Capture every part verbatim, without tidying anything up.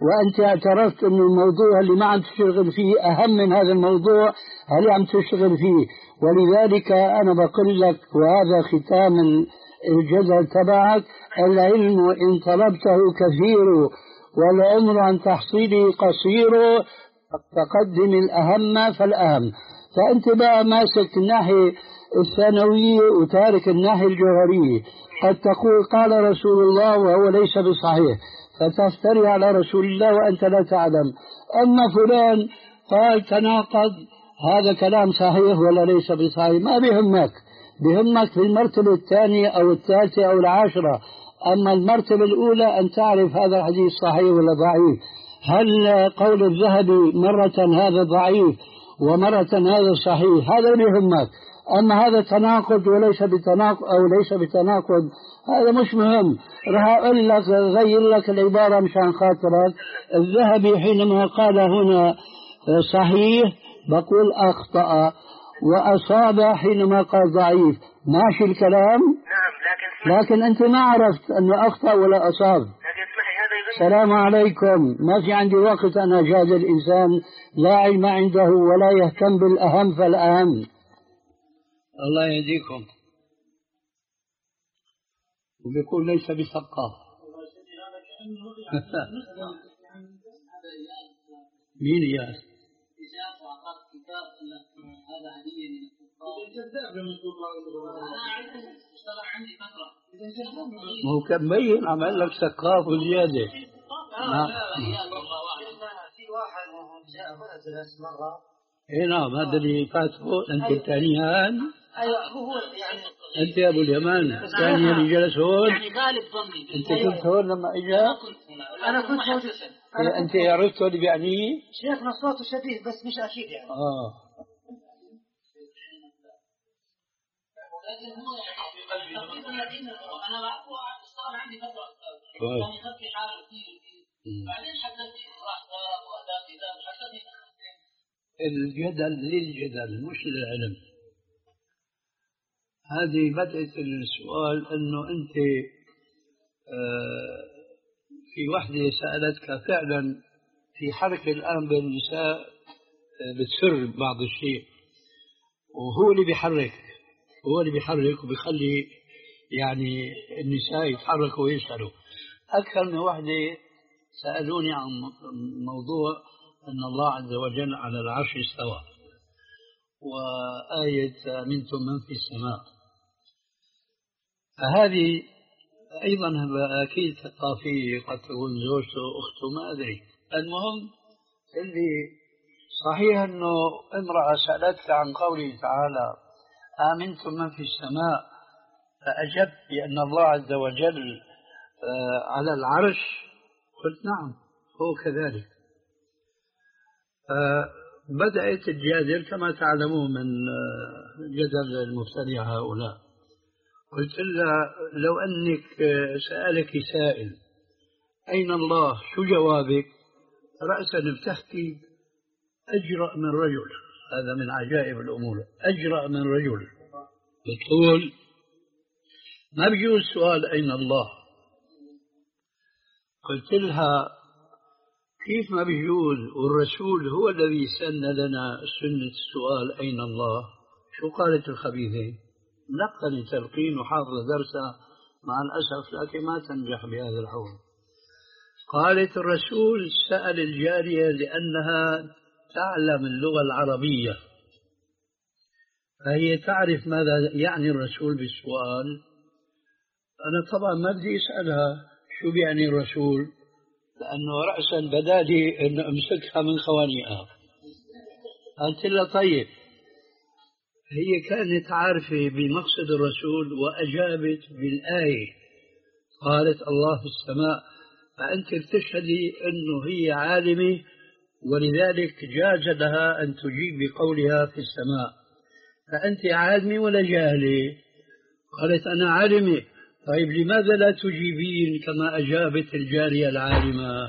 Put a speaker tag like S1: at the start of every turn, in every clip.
S1: وأنت اعترفت أن الموضوع اللي ما عم تشتغل فيه أهم من هذا الموضوع اللي عم تشتغل فيه. ولذلك أنا بقول لك، وهذا ختام الجدل تبعك: العلم إن طلبته كثير والعمر عن تحصيله قصير، فقدم الأهم فالأهم. فأنت بقى ماسك الناحية الثانوية وتارك الناحية الجوهرية. قد تقول قال رسول الله وهو ليس بصحيح، فتفتري على رسول الله وأنت لا تعلم. أما فلان قال تناقض، هذا كلام صحيح ولا ليس بصحيح ما بيهمك، بيهمك في المرتبة الثانية أو الثالثة أو العاشرة. أما المرتبة الأولى أن تعرف هذا الحديث صحيح ولا ضعيف. هل قول الذهبي مرة هذا ضعيف ومرة هذا صحيح، هذا اللي يهمك. أما هذا تناقض وليس بتناقض أو ليس بتناقض، هذا مش مهم. راح أقول لك غير لك العبارة مشان خاطرك. الذهبي حينما قال هنا صحيح بقول أخطأ، وأصاب حينما قال ضعيف. ماشي الكلام؟
S2: نعم. لكن
S1: لكن أنت ما عرفت أنه أخطأ ولا أصاب. السلام عليكم. ما في عندي وقت أنا أجادل الإنسان لا علم عنده ولا يهتم بالأهم فالأهم. الله يهديكم. وبيقول ليس بثقاف. مين ياس؟ هو كان مبين عمل لك سقاف وزيادة.
S3: لا في واحد جاء هنا جلس مرة.
S1: اي نعم، هذا اللي فاتحه. انت الثانيان؟
S3: ايوه هو يعني
S1: انت يا ابو اليمان الثاني اللي جلس هون.
S3: يعني غالب ظني
S1: انت كنت هون لما اجى؟
S3: انا كنت موجود.
S1: انت عرفت اللي بيعنيه؟
S3: شيخنا صوته شديد بس مش اكيد يعني.
S1: اه
S3: لكن هو يعني انا صار عندي فتره كان يخفي حاله كثير بعدين حدثني راح واداء كذا حدثني.
S1: الجدل للجدل مش للعلم. هذه بدأت السؤال أنه أنت في وحدة سألتك فعلا في حركة الآن بين النساء بتسر بعض الشيء، وهو اللي بيحرك هو اللي بيحرك وبيخلي يعني النساء يتحركوا ويسألوا. أكثر من وحدة سألوني عن موضوع أن الله عز وجل على العرش استوى، وآية أمنتم من في السماء. فهذه أيضا أكيد ثقافية، قد تكون زوجته أخته ما أدري. المهم اللي صحيح أنه امرأة سألتك عن قوله تعالى آمنتم من في السماء، فأجبت بأن الله عز وجل على العرش، قلت نعم هو كذلك. بدأت الجادل كما تعلمون من جدل المبتدع هؤلاء. قلت لها لو أنك سألك سائل أين الله شو جوابك؟ رأسا بتحكي أجرأ من رجل. هذا من عجائب الأمور، أجرأ من رجل. بتقول ما بيجوز سؤال أين الله. قلت لها كيف ما بيجوز والرسول هو الذي سن لنا سنة السؤال أين الله؟ شو قالت الخبيثة؟ نقني تلقين وحافظ درسها مع الأسف لكن ما تنجح بهذا الحول. قالت الرسول سأل الجارية لأنها تعلم اللغة العربية، فهي تعرف ماذا يعني الرسول بالسؤال. أنا طبعا ما بدي أسألها شو بيعني الرسول، لأنه رأسا بدالي أن أمسكها من خوانيئها. قلت لها طيب، هي كانت عارفة بمقصد الرسول وأجابت بالآية، قالت الله في السماء، فأنت تشهدي أنه هي عالمة ولذلك جاز لها أن تجيب بقولها في السماء. فأنت عالمة ولا جاهلة؟ قالت أنا عالمة. طيب لماذا لا تجيبين كما أجابت الجارية العالمة؟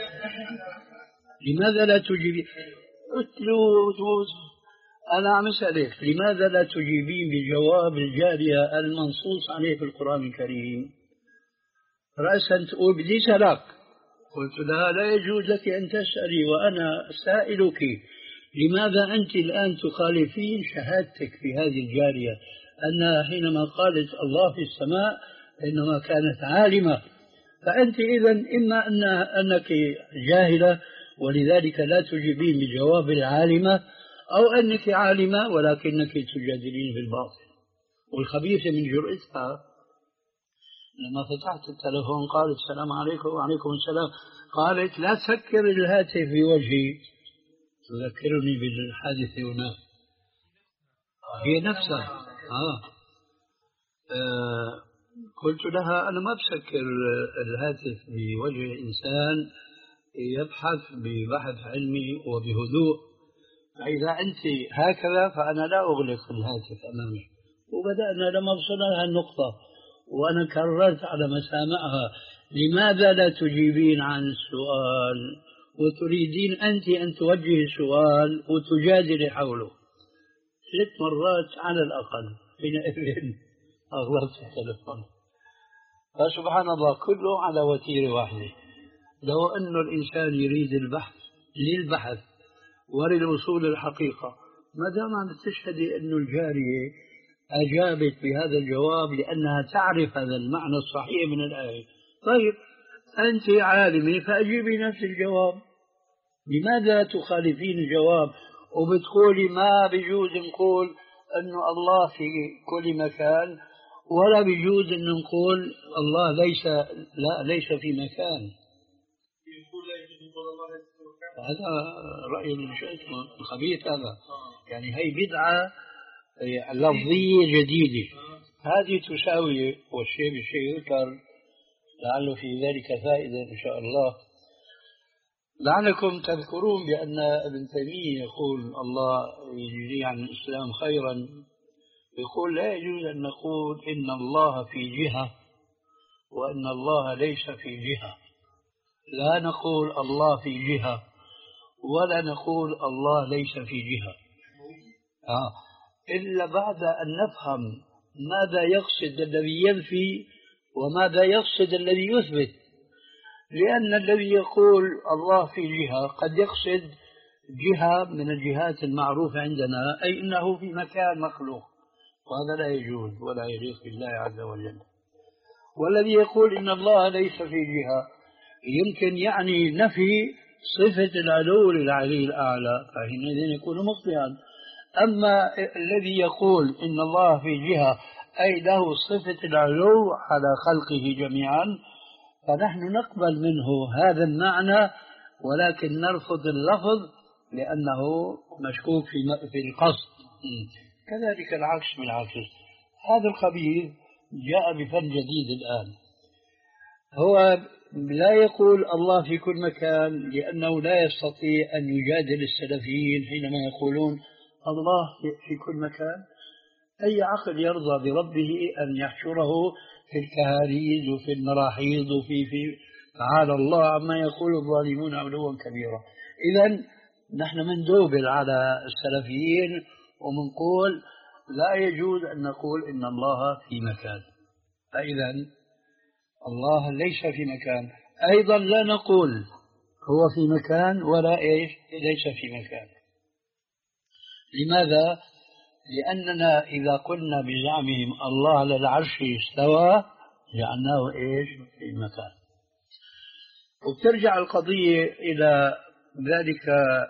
S1: لماذا لا تجيبين؟ قلت له أنا عم أسألك لماذا لا تجيبين بجواب الجارية المنصوص عليه في القرآن الكريم؟ رأسا تقول بدي سألك قلت لها لا يجوز لك أن تسألي وأنا سائلك لماذا أنت الآن تخالفين شهادتك في هذه الجارية أنها حينما قالت الله في السماء إنما كانت عالمة، فأنت إذا إما أن أنك جاهلة ولذلك لا تجيبين بجواب العالمة، أو أنك عالمة ولكنك تجادلين بالباطل. والخبيثة من جرأتها لما فتحت التلفون قالت السلام عليكم وعليكم السلام، قالت لا تسكر الهاتف بوجهي تذكرني بالحادثة هناك. هي نفسها آه. آه. قلت لها أنا ما بسكر الهاتف بوجه إنسان يبحث ببحث علمي وبهدوء، فإذا أنت هكذا فأنا لا أغلق الهاتف أمامك. وبدأنا لما وصلنا لها النقطة وأنا كررت على مسامعها لماذا لا تجيبين عن السؤال وتريدين أنت أن توجهي السؤال وتجادلي حوله ست مرات على الأقل، حينئذ أغلقت التلفون. فسبحان الله كله على وتيرة واحدة. لو أن الإنسان يريد البحث للبحث وللوصول للحقيقة، ما دام عم تشهدي أن الجارية أجابت بهذا الجواب لأنها تعرف هذا المعنى الصحيح من الآية، طيب أنت عالمة فأجيبي نفس الجواب. لماذا تخالفين الجواب وبتقولي ما بيجوز نقول أن الله في كل مكان ولا بيجوز أن نقول الله ليس لا ليس في مكان؟ هذا رأي الخبيث هذا، يعني هي بدعة لفظية جديدة، هذه تساوي والشيء بالشيء يذكر، لعله في ذلك فائدة إن شاء الله. لعلكم تذكرون بأن ابن تيمية يقول الله يجزي عن الإسلام خيرا، يقول لا يجوز أن نقول إن الله في جهة وأن الله ليس في جهة، لا نقول الله في جهة ولا نقول الله ليس في جهة آه. إلا بعد أن نفهم ماذا يقصد الذي ينفي وماذا يقصد الذي يثبت، لأن الذي يقول الله في جهة قد يقصد جهة من الجهات المعروفة عندنا، أي أنه في مكان مخلوق، وهذا لا يجوز ولا يليق بالله عز وجل. والذي يقول إن الله ليس في جهة يمكن يعني نفي صفة العلو للعلي الأعلى، فحينئذ يكون مخطئا. أما الذي يقول إن الله في جهة أي له صفة العلو على خلقه جميعا، فنحن نقبل منه هذا المعنى ولكن نرفض اللفظ لأنه مشكوك في في القصد. كذلك العكس بالعكس. هذا الخبيث جاء بفن جديد الآن، هو لا يقول الله في كل مكان لأنه لا يستطيع أن يجادل السلفيين حينما يقولون الله في كل مكان. أي عقل يرضى بربه أن يحشره في الكهاريز وفي المراحيض وفي في تعالى الله عما يقول الظالمون علوا كبيرا. إذن نحن مندوبل على السلفيين ومنقول لا يجوز أن نقول إن الله في مكان، فإذا الله ليس في مكان. أيضا لا نقول هو في مكان ولا إيش ليس في مكان. لماذا؟ لأننا إذا قلنا بزعمهم الله على العرش استوى جعلناه إيش في مكان. وبترجع القضية إلى ذلك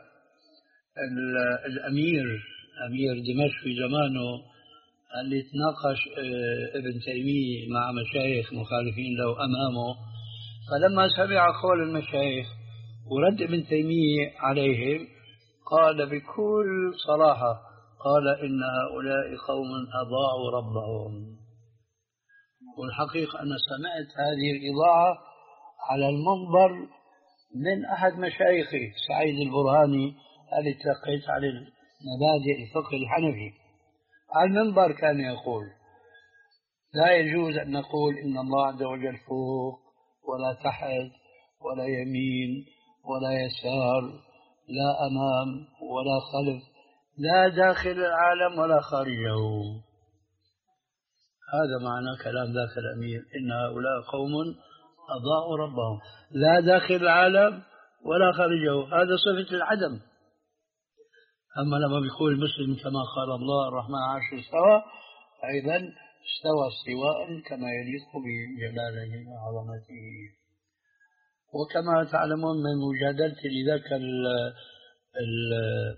S1: الأمير أمير دمشق في زمانه اللي تناقش ابن تيمية مع مشايخ مخالفين له أمامه، فلما سمع قول المشايخ ورد ابن تيمية عليهم قال بكل صراحة قال إن هؤلاء قوم أضاعوا ربهم. والحقيقة أنا سمعت هذه الإضاعة على المنبر من أحد مشايخي سعيد البرهاني الذي تلقيت على مبادئ الفقه الحنفي. على المنبر كان يقول لا يجوز أن نقول إن الله عز وجل فوق ولا تحت ولا يمين ولا يسار، لا أمام ولا خلف، لا داخل العالم ولا خارجه. هذا معنى كلام ذاك الأمير إن هؤلاء قوم أضاءوا ربهم لا داخل العالم ولا خارجه، هذا صفة العدم. أما لما بيقول المسلم كما قال الله الرحمن عرش استوى، أيضا استوى استواء كما يليق بجلاله وعظمته. وكما تعلمون من مجادلتي لذاك ال ال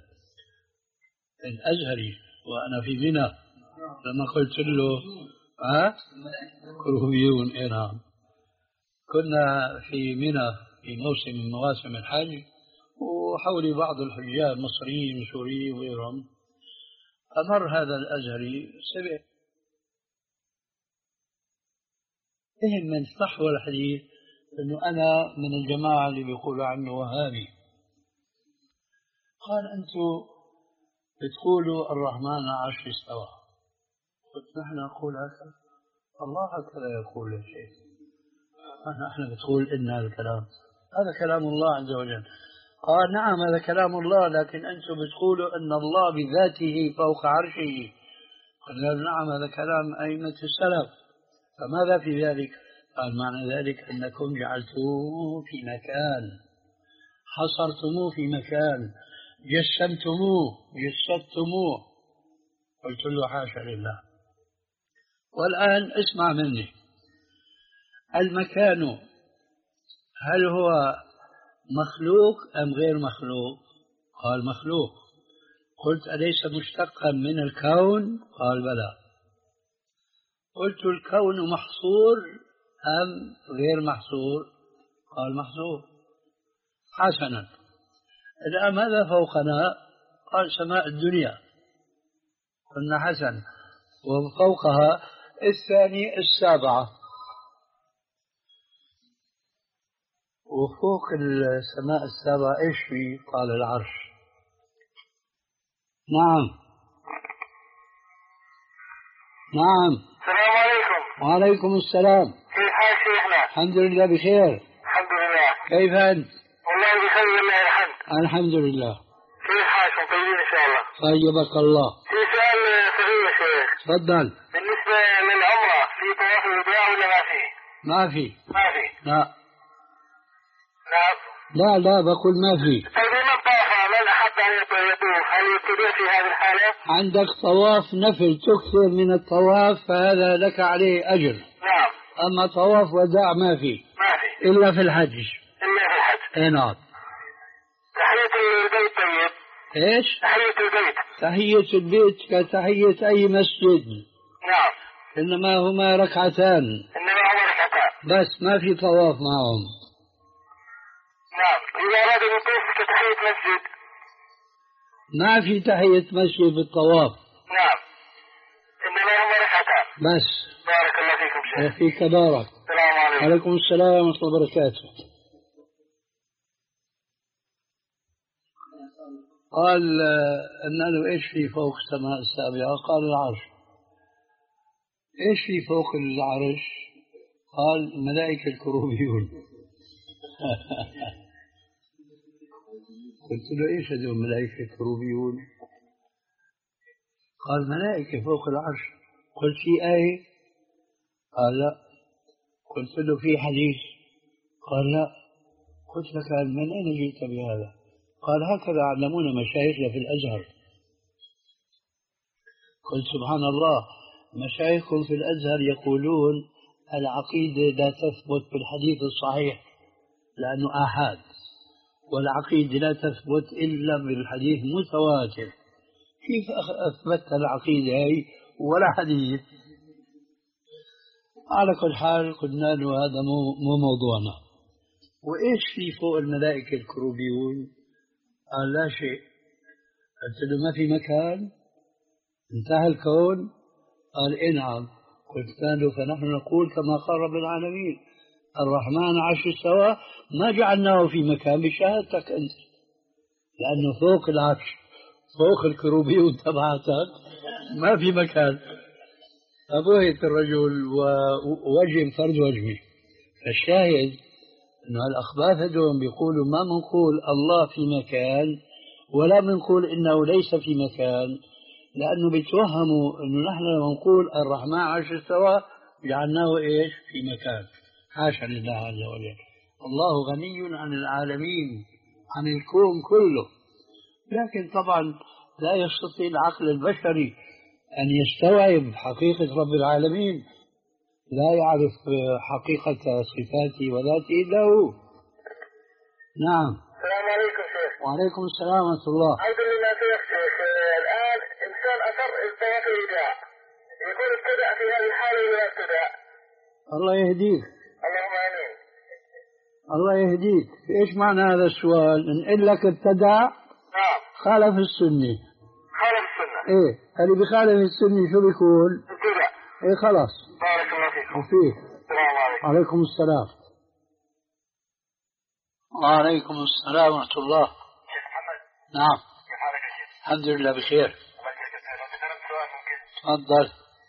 S1: الأزهري وأنا في منى لما قلت له ها كروبيون، إيه نعم، كنا في منى في موسم من مواسم الحج، وحولي بعض الحجاج مصريين وسوريين وغيرهم. أمر هذا الأزهري سمع فهم من صحوى الحديث أنه أنا من الجماعة اللي بيقولوا عنه وهابي. قال أنتم بتقولوا الرحمن عرش استوى، قلت نحن نقول هكذا، الله هكذا يقول يا شيخ، نحن بتقول إن هذا الكلام هذا كلام الله عز وجل. قال نعم هذا كلام الله، لكن أنتم بتقولوا أن الله بذاته فوق عرشه. قلنا نعم هذا كلام أئمة السلف، فماذا في ذلك؟ قال معنى ذلك أنكم جعلتوه في مكان، حصرتموه في مكان، جسمتموه جسدتموه. قلت له حاشا لله. والآن اسمع مني، المكان هل هو مخلوق أم غير مخلوق؟ قال مخلوق. قلت أليس مشتقا من الكون؟ قال بلى. قلت الكون محصور أم غير محصور؟ قال محصور. حسنا، الآن ماذا فوقنا؟ قال سماء الدنيا. قلنا حسن، وفوقها الثاني السابعة، وفوق السماء السابعة إيش في؟ قال العرش. نعم نعم.
S2: السلام عليكم.
S1: وعليكم السلام.
S2: كيف حال شيخنا؟
S1: الحمد لله بخير.
S2: الحمد لله.
S1: كيف أنت؟
S2: والله بخير لله الحمد.
S1: الحمد لله.
S2: كيف حالكم؟ طيبين إن شاء الله.
S1: طيبك الله.
S2: في سؤال صغير يا شيخ.
S1: تفضل.
S2: بالنسبة للعمرة في طواف الوداع ولا ما في؟
S1: ما في.
S2: ما في.
S1: لا
S2: نعم.
S1: لا لا بقول ما في.
S2: طيب من طاف من أحب أن يطوف هل يبتدئ في هذه الحالة؟
S1: عندك طواف نفل تكثر من الطواف فهذا لك عليه أجر.
S2: نعم.
S1: أما طواف وداع ما في.
S2: ما في.
S1: إلا في الحج.
S2: إلا في الحج.
S1: إيه نعم.
S2: تحية البيت طيب.
S1: إيش؟
S2: تحية البيت.
S1: تحية البيت كتحية أي مسجد.
S2: نعم.
S1: إنما هما ركعتان.
S2: إنما هما ركعتان.
S1: بس ما في طواف معهم.
S2: نعم. إذا أراد أن يطوف كتحية مسجد.
S1: ما في تحية مسجد بالطواف.
S2: نعم. إنما هما ركعتان.
S1: بس.
S2: بارك الله فيكم شيخ.
S1: فيك بارك.
S2: السلام عليكم.
S1: وعليكم السلام ورحمة الله وبركاته. قال أن له إيش في فوق السماء السابعة؟ قال العرش. إيش في فوق العرش؟ قال الملائكة الكروبيون. قلت له إيش هذول الملائكة الكروبيون؟ قال ملائكة فوق العرش. قلت في آية؟ قال لا. قلت له في حديث؟ قال لا. قلت لك من أين جئت بهذا؟ قال هكذا علمونا مشايخنا في الأزهر. قلت سبحان الله، مشايخكم في الأزهر يقولون العقيدة لا تثبت بالحديث الصحيح لأنه آحاد، والعقيدة لا تثبت إلا بالحديث متواتر. كيف أثبت العقيدة هي ولا حديث؟ على كل حال قلنا له هذا مو, مو موضوعنا. وإيش في فوق الملائكة الكروبيون؟ قال لا شيء. قلت له ما في مكان؟ انتهى الكون؟ قال إيه نعم. قلت له فنحن نقول كما قال رب العالمين الرحمن عرش استوى، ما جعلناه في مكان بشهادتك أنت، لأنه فوق العرش فوق الكروبيون تبعتك ما في مكان. فبهت الرجل ووجه فرد وجهه. فالشاهد أن الأخبار هذول بيقولوا ما منقول الله في مكان ولا منقول إنه ليس في مكان، لأنه بيتوهموا أنه نحن لما نقول الرحمن عرش استوى جعلناه إيش في مكان. حاشا لله عز وجل. الله غني عن العالمين، عن الكون كله، لكن طبعا لا يستطيع العقل البشري أن يستوعب حقيقة رب العالمين، لا يعرف حقيقة صفاته وذاته إلا هو. نعم.
S2: السلام عليكم شيخ.
S1: وعليكم السلام ورحمة الله.
S2: الحمد لله شيخ. شيخ الآن إنسان أثر التوافي الإيداع، يكون ابتدأ في هذه الحالة ولا ابتدأ؟
S1: الله يهديك.
S2: اللهم آمين.
S1: الله يهديك. إيش معنى هذا السؤال؟ نقول لك ابتدع.
S2: نعم.
S1: خالف السنة.
S2: خالف السنة.
S1: إيه اللي بخالف السنة شو بيكون؟
S2: ابتدأ.
S1: إيه خلاص.
S2: بارك الله فيكم.
S1: وفيك.
S2: السلام عليكم.
S1: وعليكم السلام. وعليكم السلام ورحمة الله.
S2: شيخ محمد.
S1: نعم.
S2: كيف حالك يا شيخ؟
S1: الحمد لله بخير.
S2: الله يسعدك. لو تكلمت سؤال ممكن؟
S1: تفضل.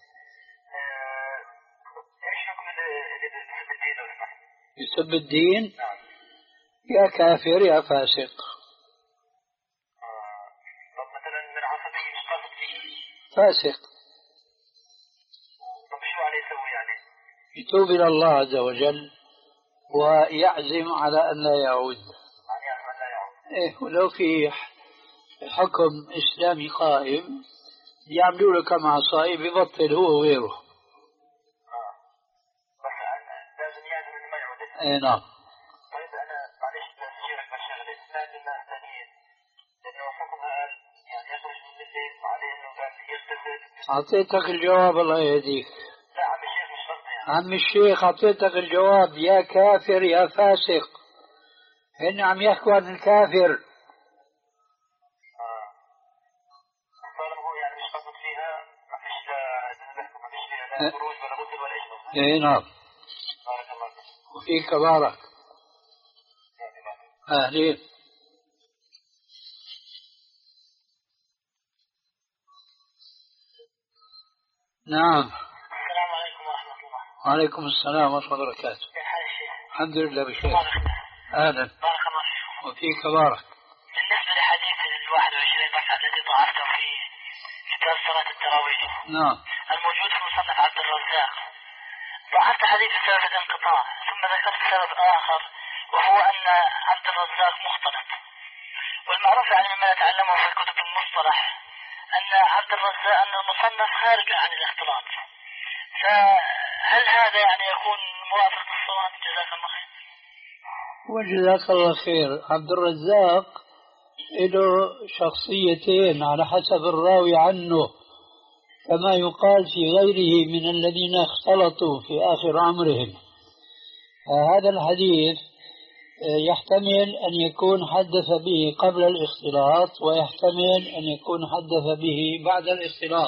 S2: ايش حكم اللي بيسب الدين لو سمحت؟
S1: يسب الدين؟
S2: نعم.
S1: يا كافر يا فاسق.
S2: طب مثلا من عصبية مش قصد فيه.
S1: فاسق.
S2: طب شو عليه يسوي يعني؟
S1: يتوب إلى الله عز وجل ويعزم على أن لا يعود.
S2: يعني يعزم أن لا يعود.
S1: إيه ولو في حكم إسلامي قائم يعملوا له كم عصاية بيبطل هو وغيره.
S2: آه. بس لازم يعزم إنه ما يعود.
S1: إيه نعم.
S2: طيب أنا معلش بشيرك بالشغلة، سمعت الناس ثانيين إنه حكمها يعني يخرج من الليل عليه إنه قال يغتسل.
S1: أعطيتك الجواب الله يهديك.
S2: لا عم الشيخ مش قصدي يعني.
S1: عم الشيخ أعطيتك الجواب، يا كافر يا فاسق. هن عم يحكوا عن الكافر.
S2: آه. طالما هو يعني مش قصد فيها ما فيش لا ما فيش فيها لا خروج ولا غسل ولا شيء.
S1: إيه نعم.
S2: بارك الله فيك.
S1: وفيك بارك. أهلين. نعم.
S2: السلام عليكم ورحمة الله.
S1: وعليكم السلام ورحمة الله وبركاته.
S2: كيف حال الشيخ؟
S1: الحمد لله بخير. أهلا.
S2: بارك الله فيكم.
S1: وفيك بارك.
S2: بالنسبة لحديث الواحد وعشرين ركعة الذي ضعفته في كتاب صلاة التراويح.
S1: نعم.
S2: الموجود في مصنف عبد الرزاق. ضعفت حديث بسبب الانقطاع، ثم ذكرت سبب آخر وهو أن عبد الرزاق مختلط. والمعروف يعني مما نتعلمه في كتب المصطلح أن عبد الرزاق أن المصنف خارج عن الاختلاط. فهل هذا يعني يكون موافق للصواب؟ جزاك الله خير.
S1: وجزاك الله خير. عبد الرزاق له شخصيتين على حسب الراوي عنه، كما يقال في غيره من الذين اختلطوا في آخر عمرهم. هذا الحديث يحتمل أن يكون حدث به قبل الاختلاط، ويحتمل أن يكون حدث به بعد الاختلاط.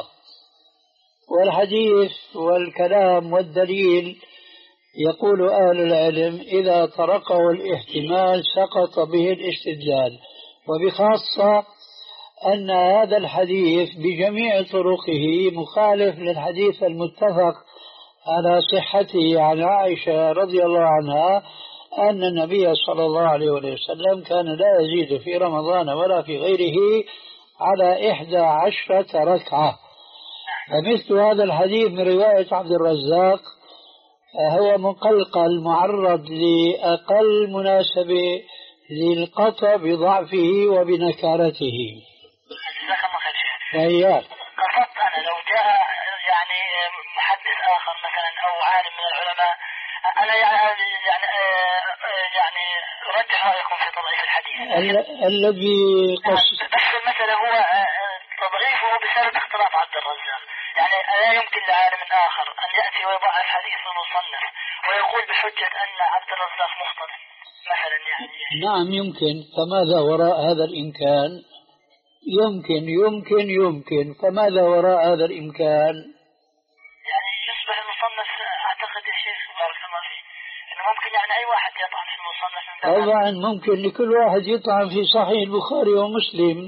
S1: والحديث والكلام والدليل يقول أهل العلم إذا طرقه الاحتمال سقط به الاستدلال، وبخاصة أن هذا الحديث بجميع طرقه مخالف للحديث المتفق على صحته عن عائشة رضي الله عنها أن النبي صلى الله عليه وسلم كان لا يزيد في رمضان ولا في غيره على إحدى عشرة ركعة. فمثل هذا الحديث من رواية عبد الرزاق هو مقلقل معرض لأقل مناسبة للقطع بضعفه وبنكارته.
S2: جزاك الله خير شيخ.
S1: وإياك.
S2: قصدت أنا لو جاء يعني محدث آخر مثلا أو عالم من العلماء، أنا يعني يعني يعني أرجح رأيكم في تضعيف الحديث.
S1: الذي قصد
S2: بس المسألة هو تضعيفه بسبب اختلاط عبد الرزاق. يعني لا يمكن لعالم آخر أن يأتي ويضعف حديث المصنف ويقول بحجة أن عبد الرزاق مختلط مثلا يعني.
S1: نعم يمكن. فماذا وراء هذا الإمكان؟ يمكن يمكن يمكن فماذا وراء هذا الإمكان؟
S2: يعني يصبح المصنف أعتقد يا شيخ بارك الله فيك إنه ممكن يعني أي واحد يطعن في المصنف.
S1: طبعا ممكن لكل واحد يطعن في صحيح البخاري ومسلم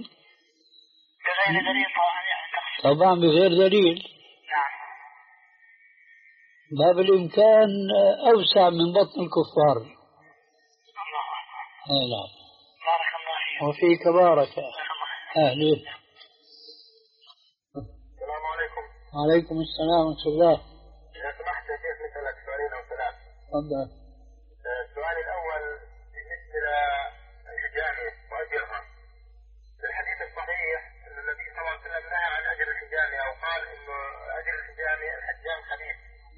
S2: بغير دليل طبعا يعني.
S1: طبعا بغير دليل.
S2: نعم.
S1: باب الإمكان أوسع من بطن الكفار.
S2: الله أكبر.
S1: أي نعم.
S2: بارك الله فيك.
S1: وفيك بارك. أهلين.
S2: السلام عليكم.
S1: وعليكم السلام ورحمة الله.
S2: إذا سمحت يا شيخ نسألك سؤالين أو ثلاث.
S1: تفضل.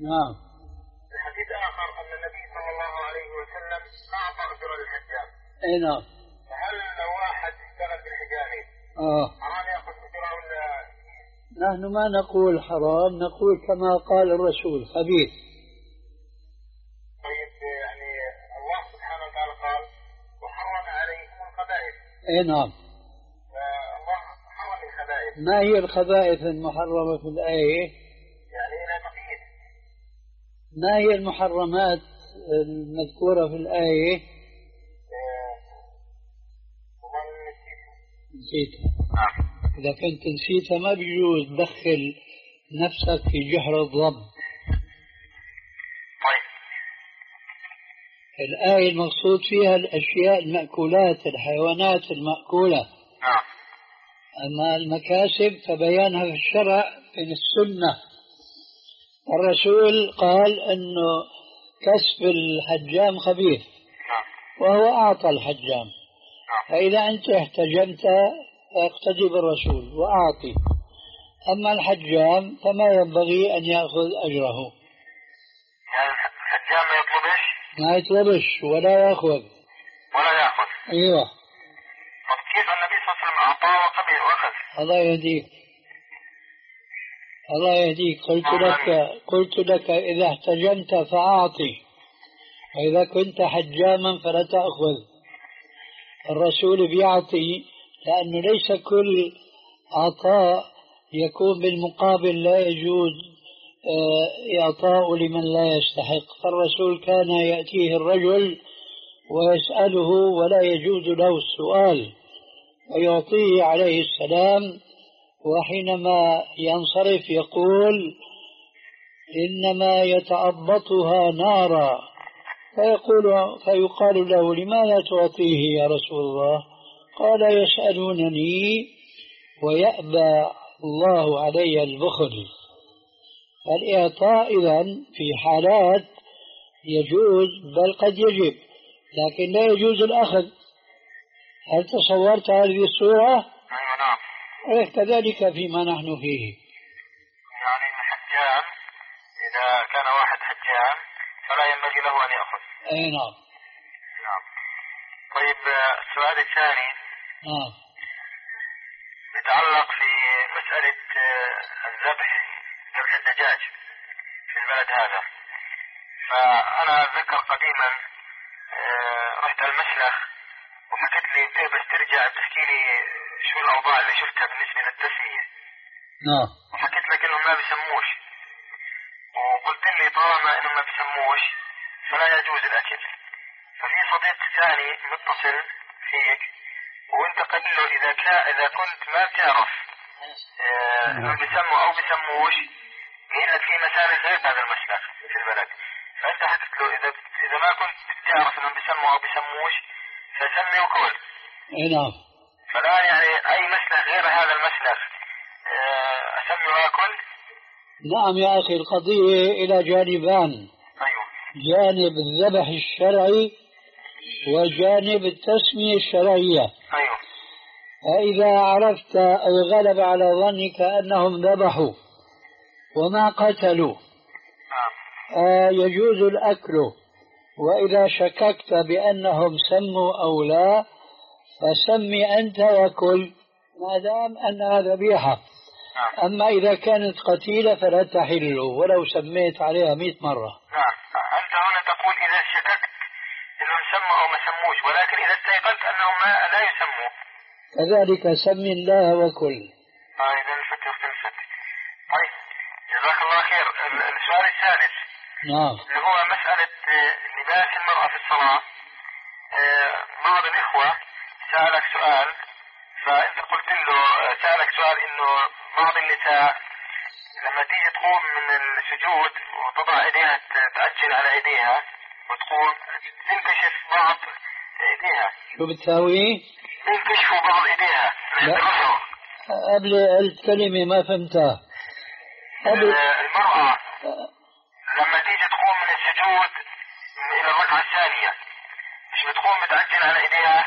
S1: نعم.
S4: الحديث آخر أن النبي صلى الله عليه وسلم أعطى أجر للحجام.
S1: أي نعم.
S4: فهل لو واحد اشتغل بالحجامين
S1: آه.
S4: حرام يأخذ أجره ولا؟
S1: نحن ما نقول حرام، نقول كما قال الرسول خبيث.
S4: طيب يعني الله سبحانه وتعالى قال وحرم عليكم الخبائث.
S1: أي نعم.
S4: الله حرم الخبائث.
S1: ما هي الخبائث المحرمة في الآية؟
S4: يعني إلى تقييد.
S1: ما هي المحرمات المذكورة في الآية؟ نسيتها. إذا كنت نسيتها ما بيجوز تدخل نفسك في جحر الضب.
S4: طيب.
S1: الآية المقصود فيها الأشياء المأكولات، الحيوانات المأكولة.
S4: نعم.
S1: أما المكاسب فبيانها في الشرع في السنة. الرسول قال أنه كسب الحجام خبيث.
S4: نعم.
S1: وهو أعطى الحجام.
S4: نعم.
S1: فإذا أنت احتجمت فاقتدي بالرسول وأعطي. أما الحجام فما ينبغي أن يأخذ أجره.
S4: يعني الحجام ما يطلبش؟
S1: ما يطلبش ولا يأخذ.
S4: ولا يأخذ.
S1: أيوة.
S4: طب كيف النبي صلى الله عليه وسلم أعطاه وقبل وأخذ؟
S1: الله يهديك. الله يهديك. قلت لك قلت لك إذا احتجمت فأعطي، وإذا كنت حجاما فلا تأخذ. الرسول بيعطي لأنه ليس كل عطاء يكون بالمقابل لا يجوز إعطاء لمن لا يستحق. فالرسول كان يأتيه الرجل ويسأله ولا يجوز له السؤال ويعطيه عليه السلام، وحينما ينصرف يقول إنما يتأبطها نارا، فيقول فيقال له لماذا تعطيه يا رسول الله؟ قال يسألونني ويأبى الله علي البخل. فالإعطاء إذن في حالات يجوز بل قد يجب، لكن لا يجوز الأخذ. هل تصورت هذه الصورة؟
S4: أيوة نعم.
S1: كذلك فيما نحن فيه.
S4: يعني الحجام إذا كان واحد حجام فلا ينبغي له أن يأخذ.
S1: أي نعم.
S4: نعم. طيب السؤال الثاني
S1: نعم
S4: يتعلق في مسألة الذبح، ذبح الدجاج في البلد هذا. فأنا أتذكر قديما رحت المسلخ وحكت لي بس ترجع تحكي لي شو الأوضاع اللي شفتها بالنسبة للتسمية.
S1: نعم.
S4: وحكيت لك إنهم ما بيسموش، وقلت لي طالما إنهم ما بيسموش فلا يجوز الأكل. ففي صديق ثاني متصل فيك وانت قل له اذا كان اذا كنت ما بتعرف انهم بيسموا او بيسموش، قايل لك في مسالخ غير هذا المسلخ في البلد. فانت حكيت له اذا اذا ما كنت بتعرف انهم بيسموا او بيسموش فسمي وكل.
S1: اي نعم.
S4: فالان يعني اي مسلخ غير هذا المسلخ اسمي واكل؟
S1: نعم يا اخي، القضيه الى جانبان.
S4: ايوه.
S1: جانب الذبح الشرعي وجانب التسمية الشرعية.
S4: أيوه.
S1: فإذا عرفت أو غلب على ظنك أنهم ذبحوا وما قتلوا آه يجوز الأكل، وإذا شككت بأنهم سموا أو لا فسمي أنت وكل ما دام أنها ذبيحة. أما إذا كانت قتيلة فلا تحل ولو سميت عليها مئة مرة.
S4: نعم. أنت هنا تقول إذا شككت إنهم سموا أو ما سموش، ولكن إذا استيقنت أنهم ما لا يسموا
S1: كذلك سم الله وكل.
S4: آه إذا الفكر تنفت. طيب جزاك الله خير. السؤال الثالث
S1: نعم
S4: اللي هو مسألة لباس المرأة في الصلاة. بعض الإخوة سألك سؤال، فأنت قلت له سألك سؤال إنه بعض النساء لما تيجي تقوم من السجود وتضع إيديها تأجل على إيديها وتقوم تنكشف بعض إيديها.
S1: شو بتساوي؟
S4: تنكشفوا بعض إيديها.
S1: قبل الكلمة ما فهمتها.
S4: قبل المرأة لما تيجي تقوم من السجود إلى الركعة الثانية مش بتقوم بتأجل على إيديها؟